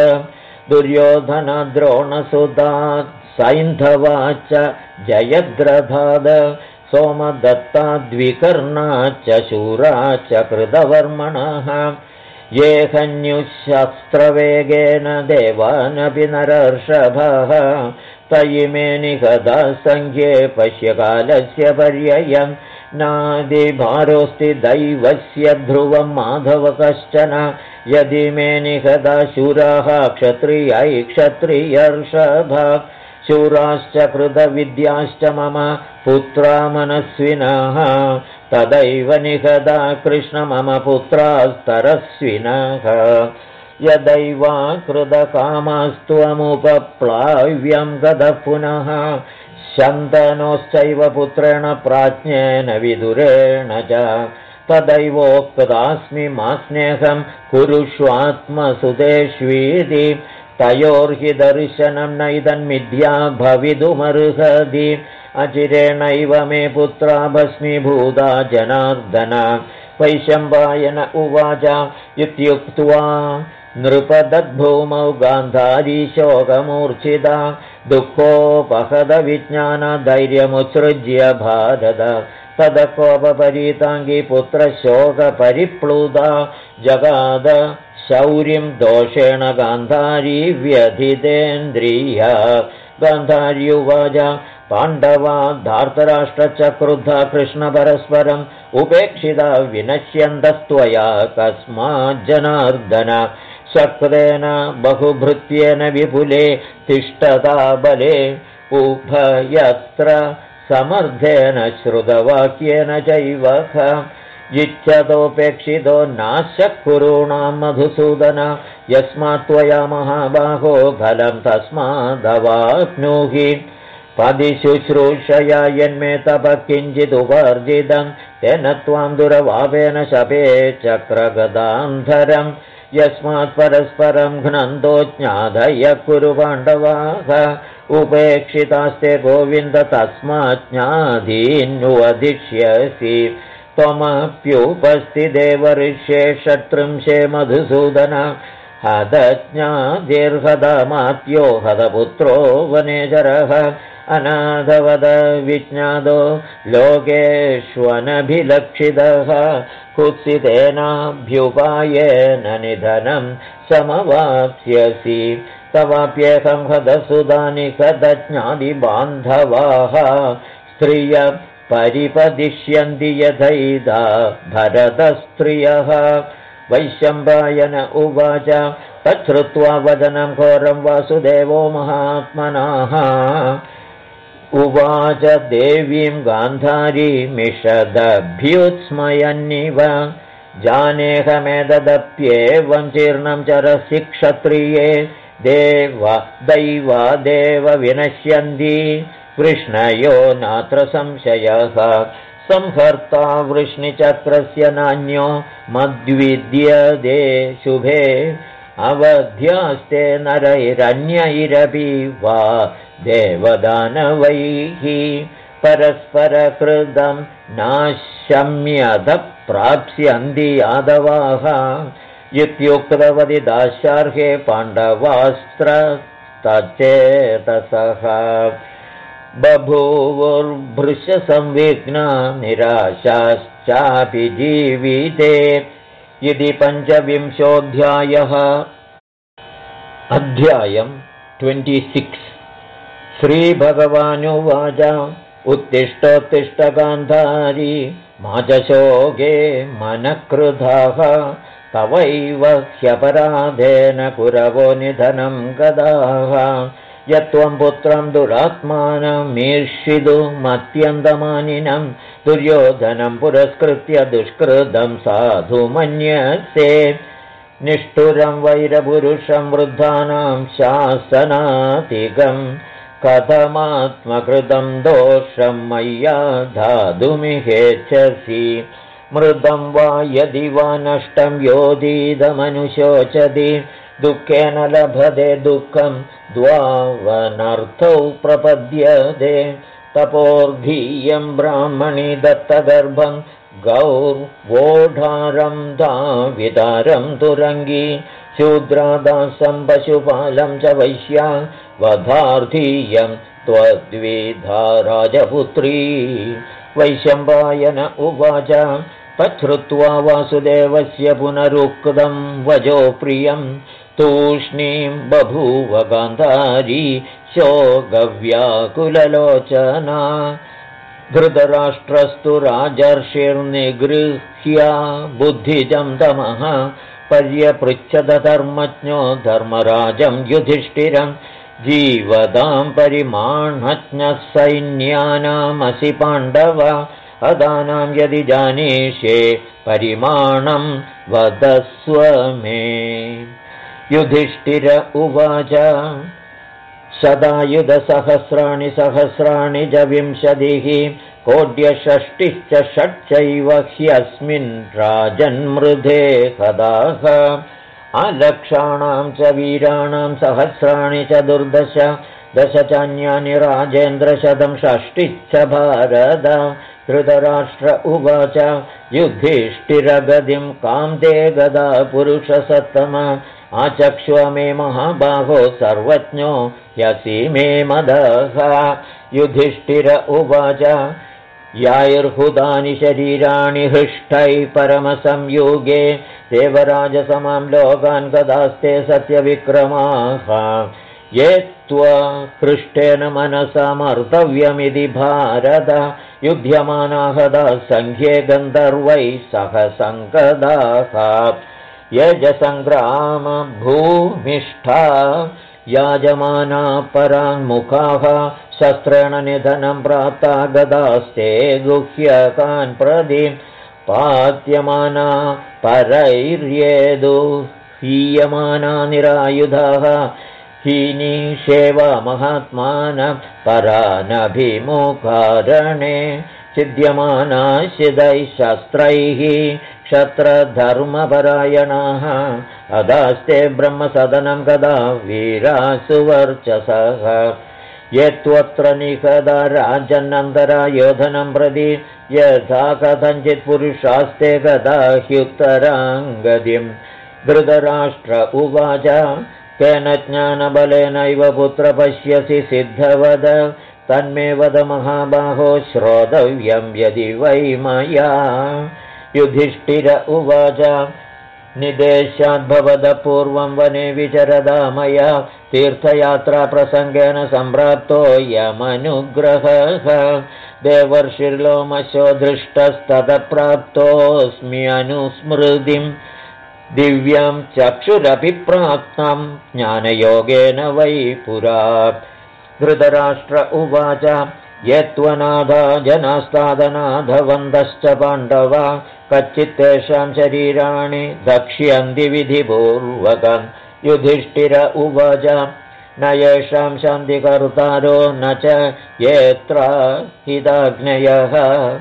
S1: दुर्योधनद्रोणसुतात् सैन्धवाच्च जयद्रथाद सोमदत्ताद्विकर्णाच्च शूराच्च कृतवर्मणः ये हन्युशस्त्रवेगेन देवानपि नरर्षभः तयिमे निहता सङ्ख्ये पश्यकालस्य पर्ययम् नादिभारोऽस्ति दैवस्य ध्रुवं माधव कश्चन यदि मे निहता शूराः क्षत्रियै क्षत्रियर्षभ शूराश्च कृतविद्याश्च मम पुत्रा मनस्विनः तदैव निहता कृष्ण मम पुत्रास्तरस्विनः यदैवा कृतकामास्त्वमुपप्लाव्यं गतः पुनः शन्तनोश्चैव पुत्रेण प्राज्ञेन विदुरेण च तदैवोक्तास्मि मा स्नेहं कुरुष्वात्मसुतेष्वीति तयोर्हि दर्शनं नैदन्मिथ्या भवितुमर्हति अचिरेणैव मे पुत्रा भस्मीभूता जनार्दन वैशम्पायन उवाच इत्युक्त्वा नृपदद्भूमौ गान्धारी शोकमूर्च्छिता दुःखोपहतविज्ञानधैर्यमुत्सृज्य भारत तदकोपपरीताङ्गी पुत्रशोकपरिप्लुता जगाद शौर्यं दोषेण गान्धारी व्यथितेन्द्रिया गान्धार्युवाच पाण्डवा धार्तराष्ट्रश्च क्रुद्धा कृष्णपरस्परम् उपेक्षिता विनश्यन्तस्त्वया कस्माज्जनार्दन शक्रेण बहुभृत्येन विपुले तिष्ठता बले उभयत्र समर्थेन श्रुतवाक्येन चैव इच्छतोपेक्षितो नाशः कुरूणां मधुसूदन यस्मात् त्वया महाबाहो फलं तस्मादवाप्नुहि पदिशुश्रूषया यन्मे तपः किञ्चिदुपार्जितं तेन त्वां दुरवापेन शपे चक्रगदान्धरम् यस्मात् परस्परं घ्नन्तो ज्ञाधय कुरु पाण्डवाः उपेक्षितास्ते गोविन्द तस्मात् ज्ञाधीन्वदिष्यसि त्वमप्युपस्थिदेव ऋष्ये षट्त्रिंशे मधुसूदन हतज्ञातिर्हतमात्यो हतपुत्रो वनेचरः अनाथवद विज्ञातो लोकेष्वनभिलक्षितः कुत्सितेनाभ्युपायेन निधनं समवाप्स्यसि तवाप्येकं हतसुतानि हतज्ञातिबान्धवाः स्त्रिय परिपदिष्यन्ति यथैधा भरतस्त्रियः वैशम्पायन उवाच तच्छ्रुत्वा वदनं घोरं वासुदेवो महात्मनः उवाच देवीं गान्धारीमिषदभ्युत्स्मयन्निव जानेहमेतदप्येवं जीर्णं चरसि क्षत्रिये दैवादेव विनश्यन्ति वृष्णयो नात्र संशयः संहर्ता वृष्णिचक्रस्य नान्यो मद्विद्यते शुभे अवध्यास्ते नरैरन्यैरपि वा देवदानवैः परस्परकृतं नाशम्यत प्राप्स्यन्ति यादवाः इत्युक्तवति दाशार्हे पाण्डवास्त्रतचेतसः बभूवुर्भृशसंविघ्ना निराशाश्चापि जीविते इति 25. अध्यायम् 26. श्रीभगवानुवाच उत्तिष्ठोत्तिष्ठ गान्धारी मा च शोके मनःकृधाः तवैव ह्यपराधेन कुरवो निधनं गदाः यत्त्वं पुत्रं दुरात्मानमीर्षितुमत्यन्तमानिनं दुर्योधनं पुरस्कृत्य दुष्कृतं साधु मन्यसे निष्ठुरं वैरपुरुषं वृद्धानां शासनातिगं कथमात्मकृतं दोषं मय्या धातुमिहेच्छसि मृदं वा यदि वा नष्टं योधीदमनुशोचति दुःखेन लभते दुःखं द्वावनर्थौ प्रपद्यते तपोर्धीयं ब्राह्मणी दत्तगर्भं गौर्वोढारं दाविदारं तुरङ्गी शूद्रादासं पशुपालं च वैश्या वधार्थीयं त्वद्विधा राजपुत्री वैशम्पायन उवाच तच्छ्रुत्वा वासुदेवस्य पुनरुक्तं वजो प्रियं तूष्णीं बभूव गान्धारी शोकव्याकुललोचना धृतराष्ट्रस्तु राजर्षिर्निगृह्य बुद्धिजं तमः पर्यपृच्छद धर्मज्ञो धर्मराजं युधिष्ठिरं जीवदां परिमाणज्ञः सैन्यानामसि पाण्डव अदानां यदि जानीषे परिमाणं वदस्व मे युधिष्ठिर उवाच शतायुधसहस्राणि सहस्राणि च 20 कोड्यषष्टिश्च षट्चैव ह्यस्मिन् राजन्मृधे हदाः अलक्षाणां च वीराणां सहस्राणि च 10 चान्यानि राजेन्द्रशतं 60 भारत धृतराष्ट्र उवाच युधिष्ठिरगतिं कान्ते गदा पुरुषसत्तम आचक्ष्व मे महाबाहो सर्वज्ञो ह्यसि मे मदः युधिष्ठिर उवाच यायुर्हुतानि शरीराणि हृष्टैः परमसंयुगे देवराजसमां लोकान् गदास्ते सत्यविक्रमाः ये त्वहृष्टेन मनसा मर्तव्यमिति भारत युध्यमानाः सङ्ख्ये गन्धर्वैः सह सङ्कदाः यजसङ्ग्राम भूमिष्ठा याजमाना पराङ्मुखाः शस्त्रेण निधनं प्राप्ता गदास्ते गुह्यकान् प्रति पात्यमाना परैर्येदु हीयमाना निरायुधाः हीनीशेव महात्मान परानभिमुखारणे छिद्यमाना शिदैः शस्त्रैः क्षत्रधर्मपरायणाः अदास्ते ब्रह्मसदनं गदा वीरासुवर्चसः ये त्वत्र निषदा राजन्नन्तरा योधनं प्रति यथा कथञ्चित् पुरुषास्ते गदा ह्युत्तराङ्गतिं धृतराष्ट्र उवाच केन ज्ञानबलेनैव पुत्र पश्यसि सिद्धवद तन्मे वद महाबाहो श्रोतव्यं यदि वै मया युधिष्ठिर उवाच निदेशाद्भवद पूर्वं वने विचरदा मया तीर्थयात्रा प्रसङ्गेन सम्प्राप्तो यमनुग्रहः देवर्षिर्लोमशो दृष्टस्ततप्राप्तोऽस्मि अनुस्मृतिं दिव्यं चक्षुरपि प्राप्तं ज्ञानयोगेन वै पुरा धृतराष्ट्र उवाच यत्त्वनाथा जनास्तादनाथवन्तश्च पाण्डवा कच्चित्तेषां शरीराणि दक्ष्यन्ति विधिपूर्वकं युधिष्ठिर उवाच न येषां शान्तिकर्तारो न च येऽत्र हिताग्नयः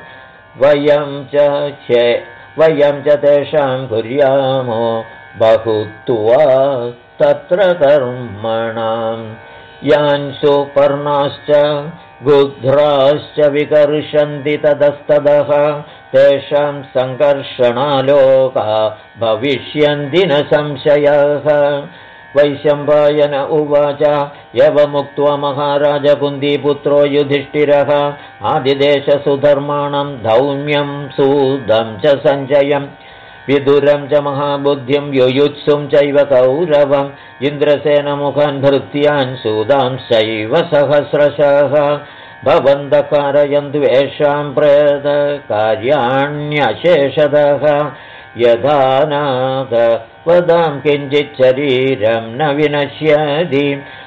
S1: वयं च तेषां कुर्यामो बहुत्वा तत्र कर्मणाम् यान् सुपर्णाश्च गुध्राश्च विकर्षन्ति ततस्ततः तेषां सङ्कर्षणालोका भविष्यन्ति न संशयः वैशम्पायन उवाच यवमुक्त्वा महाराजकुन्दीपुत्रो युधिष्ठिरः आदिदेशसुधर्माणं धौम्यं सूदं च सञ्जयं विदुरं च महाबुद्धिं युयुत्सुं चैव कौरवम् इन्द्रसेनमुखान् भृत्यान् सूदांश्चैव सहस्रशः भवन्तः कारयन्तु येषां प्रेतकार्याण्यशेषतः यथा नाथ वदां किञ्चित् शरीरं न विनश्यति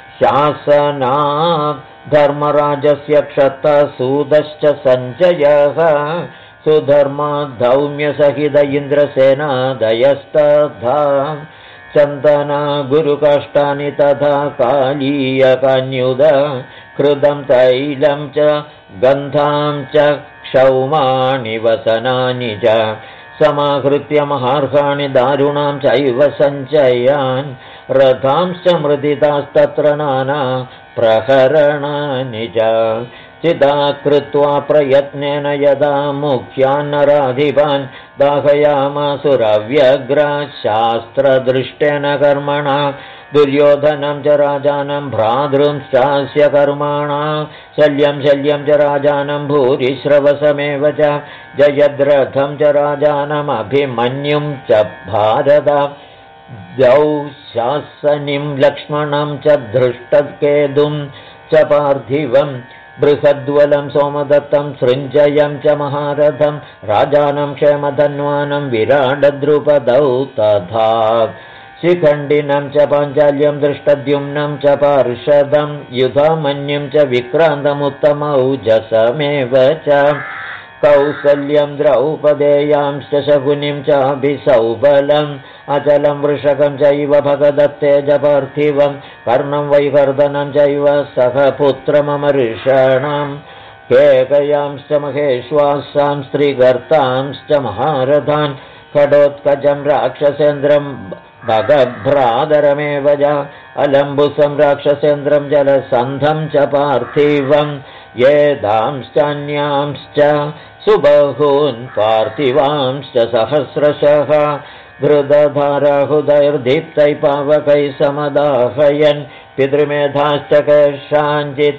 S1: शासनात् धर्मराजस्य क्षत्रसूदश्च सञ्जयः सुधर्माद्धौम्यसहित इन्द्रसेनादयस्तथा चन्दना गुरुकाष्ठानि तथा कालीयकन्युद कृतं तैलं च गन्धां च क्षौमाणि वसनानि च समाहृत्य महार्हाणि दारुणां चैव सञ्चयान् रथांश्च मृदितास्तत्र नाना प्रहरणानि च चिदा कृत्वा प्रयत्नेन यदा मुख्यान्नराधिपान् दाहयामासुरव्यग्रा शास्त्रदृष्टेन कर्मणा दुर्योधनं च राजानं भ्रातृंश्चास्य कर्माणा शल्यं च राजानं भूरिश्रवसमेव च जयद्रथं च राजानमभिमन्युं च भारत द्वौ शासनिं लक्ष्मणं च धृष्टकेतुं च पार्थिवं बृहद्वलं सोमदत्तं सृञ्जयं च महारथं राजानं क्षेमधन्वानं विराडद्रुपदौ तथा शिखण्डिनं च पाञ्चाल्यं दृष्टद्युम्नं च पार्षदं युधामन्युं च विक्रान्तमुत्तमौजसमेव च कौसल्यं द्रौपदेयांश्च शकुनिं चाभिसौबलम् अचलं वृषकं चैव भगदत्तेज पार्थिवं कर्णं वैवर्धनं चैव सह पुत्रममर्षणं केकयांश्च महेश्वासां स्त्रीगर्तांश्च महारथान् खडोत्कचं राक्षसेन्द्रं भगभ्रातरमेव च अलम्बुसं राक्षसेन्द्रं जलसन्धं च पार्थिवं येदांश्चान्यांश्च सुबहून् पार्थिवांश्च सहस्रशः धृतधाराहुदैर्दीप्तैः पावकैः समदाहयन् पितृमेधाश्च केषाञ्चित्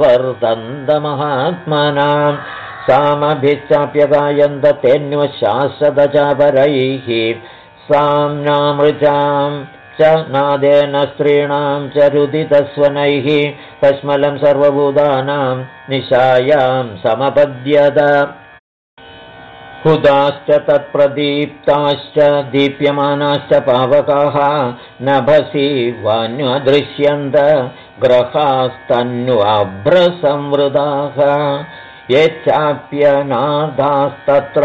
S1: प्रावर्तन्तमहात्मनां सामभिश्चाप्य गायन्त तेन्वशासदचापरैः साम्नामृचां च नादेन स्त्रीणां च रुदितस्वनैः कश्मलं सर्वभूतानां निशायां समपद्यत हुदाश्च तत्प्रदीप्ताश्च दीप्यमानाश्च पावकाः नभसि वान्यदृश्यन्त ग्रहास्तन्वाभ्रसंवृदाः ये चाप्यनादास्तत्र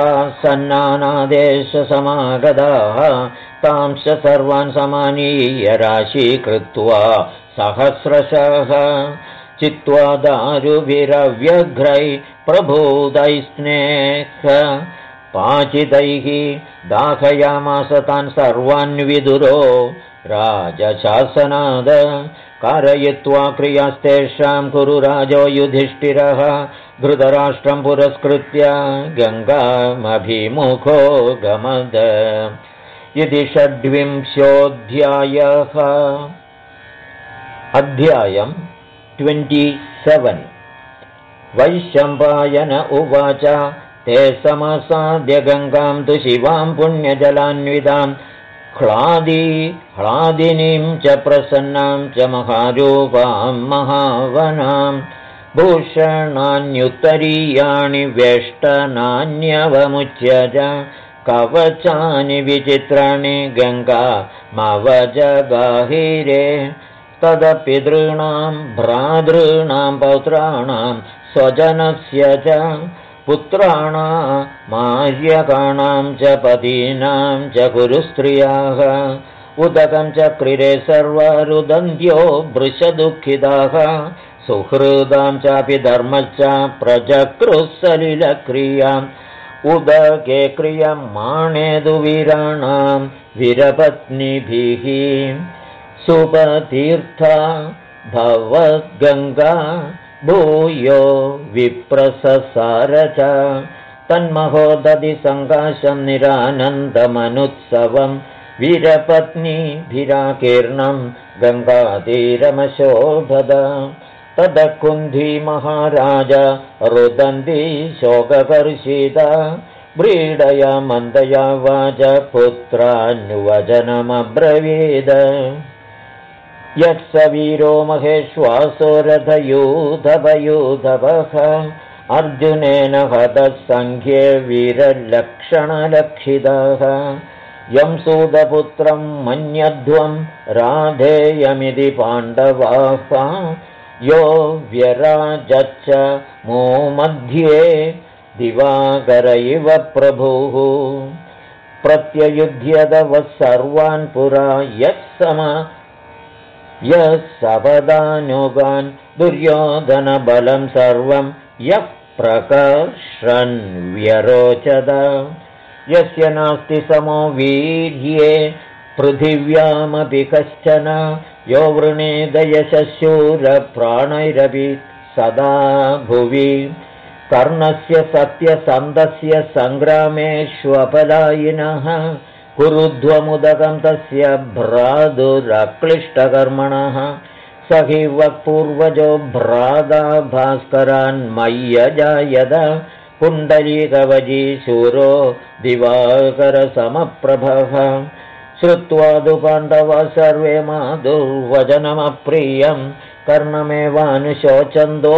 S1: सन्नानादेशसमागताः तांश्च सर्वान् समानीय राशीकृत्वा सहस्रशः चित्वा दारुभिरव्यघ्रै प्रभूतैस्नेह पाचितैः दाहयामास तान् सर्वान् विदुरो राजशासनाद कारयित्वा क्रियास्तेषां कुरु राजो युधिष्ठिरः धृतराष्ट्रं पुरस्कृत्य गङ्गामभिमुखो गमद इति 26 अध्यायं 27 वैशम्पायन उवाच ते समसाद्य गङ्गां तु शिवां पुण्यजलान्वितां ह्लादिनीं च प्रसन्नां च महारूपां महावनां भूषणान्युत्तरीयाणि वेष्टनान्यवमुच्य च कवचानि विचित्राणि गङ्गामवजगाहिरे तदपितॄणां भ्रातॄणां पौत्राणां स्वजनस्य च पुत्राणामार्यकाणां च पतीनां च कुरुस्त्रियाः उदकं चक्रिरे सर्वरुदन्त्यो वृषदुःखिताः सुहृदां चापि धर्मश्च प्रचक्रुः सलिलक्रियाम् उदके क्रियमाणेदु वीराणां वीरपत्नीभिः सुपतीर्था भवद्गङ्गा भूयो विप्रससार च तन्महोदधि सङ्काशं निरानन्दमनुत्सवं वीरपत्नीभिराकीर्णं गङ्गातीरमशोभद तदकुन्धी महाराज रुदन्ती शोककर्षिता व्रीडया मन्दया वाच पुत्रान्वचनमब्रवीद यत्स वीरो महेश्वासो रथयूधवयूधवः अर्जुनेन हतः सङ्ख्ये वीरलक्षणलक्षितः यं सूतपुत्रं मन्यध्वं राधेयमिति पाण्डवाः यो व्यराजच्च मोमध्ये दिवाकर इव प्रभुः प्रत्ययुध्यदवः सर्वान् पुरा यः सपदानुगान् दुर्योधनबलं सर्वं यः प्रकर्षन् व्यरोचत यस्य नास्ति समो वीर्ये पृथिव्यामपि कश्चन यो वृणेद यशशूरप्राणैरपि सदा भुवि कर्णस्य सत्यसन्धस्य सङ्ग्रामेष्वपलायिनः कुरुध्वमुदकं तस्य भ्रातुरक्लिष्टकर्मणः स हि वक्पूर्वजो भ्राता भास्करान्मय्यजायत पुण्डरीकवजी शूरो दिवाकरसमप्रभः श्रुत्वा तु पाण्डवा सर्वे माधुर्वचनमप्रियं कर्णमेवानुशोचन्दो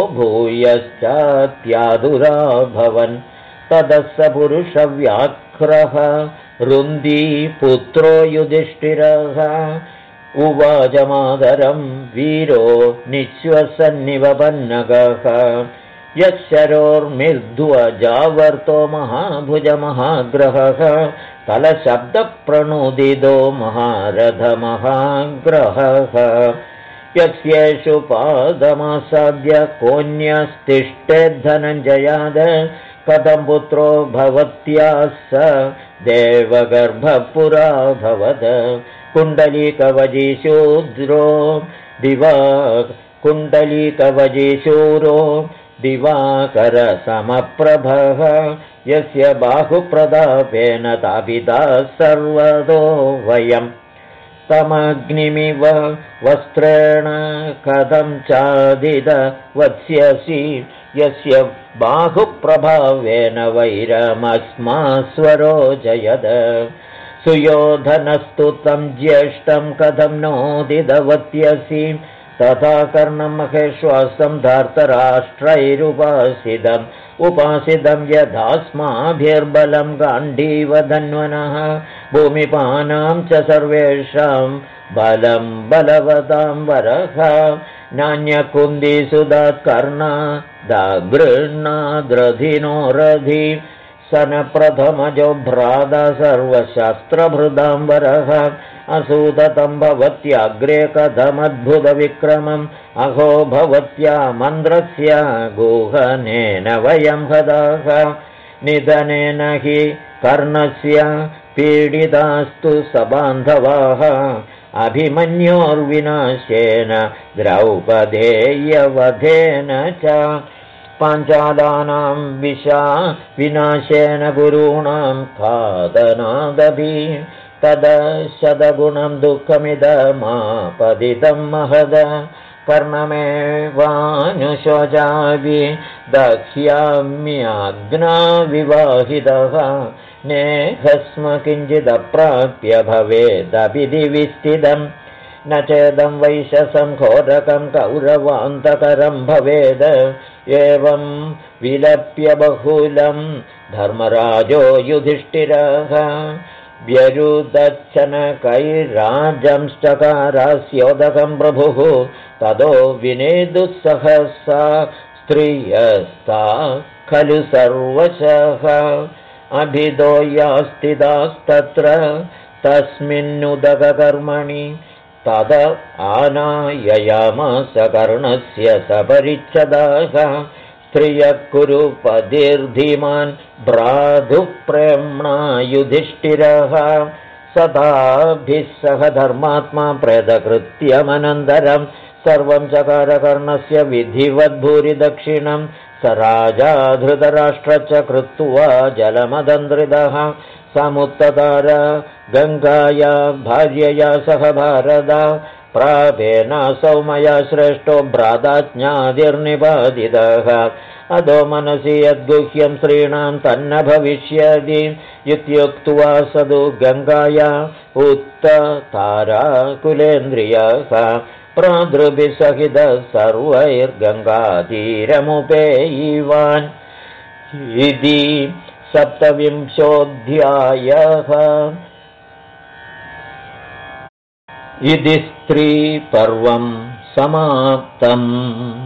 S1: भूयश्चात्यादुराभवन् ततः स पुरुषव्याघ्रः रुन्दी पुत्रो युधिष्ठिरः उवाच मातरं वीरो निःश्वसन्निवपन्नकः यशरोर्मिर्ध्वजावर्तो महाभुजमहाग्रहः तलशब्दप्रणुदितो महारथमहाग्रहः यस्येषु पादमासाद्य कोऽन्यस्तिष्ठेद्धनञ्जयाद कथं पुत्रो भवत्याः स देवगर्भपुराभवद कुण्डलीकवजीशूरो दिवाकरसमप्रभः यस्य बाहुप्रतापेन तापिता सर्वतो वयम् तमग्निमिव वस्त्रेण कथं चादितवत्स्यसि यस्य बाहुप्रभावेन वैरमस्मास्वरोजयद सुयोधनस्तु तं ज्येष्ठं कथं नोदितवत्यसि तथा कर्णं महेश्वासं धार्तराष्ट्रैरुपासितं यथास्माभिर्बलं गाण्डीवधन्वनः भूमिपानां च सर्वेषां बलं बलवतां वरः नान्यकुन्दीसुदात् कर्णादागृह्णाद्रथिनो रथि सन प्रथमजो भ्राता सर्वशास्त्रभृदां वरः असूततं भवत्याग्रे कथमद्भुतविक्रमम् अहो भवत्या मन्द्रस्य गुहनेन वयं हताः निधनेन हि कर्णस्य पीडितास्तु सबान्धवाः अभिमन्योर्विनाशेन द्रौपदेयवधेन च पाञ्चालानां विनाशेन गुरूणां खादनादपि तदशतगुणं दुःखमिदमापतितं महद कर्णमेवानुशोचामि दक्ष्याम्यग्नाविवाहितः नेहस्म किञ्चिदप्राप्य भवेदपि दिविस्थितम् न चेदं वैशसं घोरकं कौरवान्तकरं भवेद एवं विलप्य बहुलं धर्मराजो युधिष्ठिरः व्यरुदच्छनकैराजंश्चकारास्योदकं प्रभुः ततो विनेदुस्सहसा स्त्रियस्ता खलु सर्वशः अभितो यास्थितास्तत्र तस्मिन्नुदककर्मणि तद आनाययामास कर्णस्य सपरिच्छदाः स्त्रियः कुरुपतिर्धीमान् भ्रातुप्रेम्णा युधिष्ठिरः सदाभिः सह धर्मात्मा प्रेतकृत्यमनन्तरं सर्वं चकारकर्णस्य विधिवद्भूरिदक्षिणं स राजा धृतराष्ट्रश्च कृत्वा जलमदन्द्रितः समुत्ततार गङ्गाया भार्यया सह भारत प्रापेनासौ मया श्रेष्ठो भ्राताज्ञातिर्निपातितः अधो मनसि यद्गुह्यं स्त्रीणां तन्न भविष्यति इत्युक्त्वा सदु गङ्गाया उत्ततारा कुलेन्द्रियः प्रादृभिसहितः सर्वैर्गङ्गातीरमुपेयिवान् इति 27. इति स्त्रीपर्वं समाप्तम्।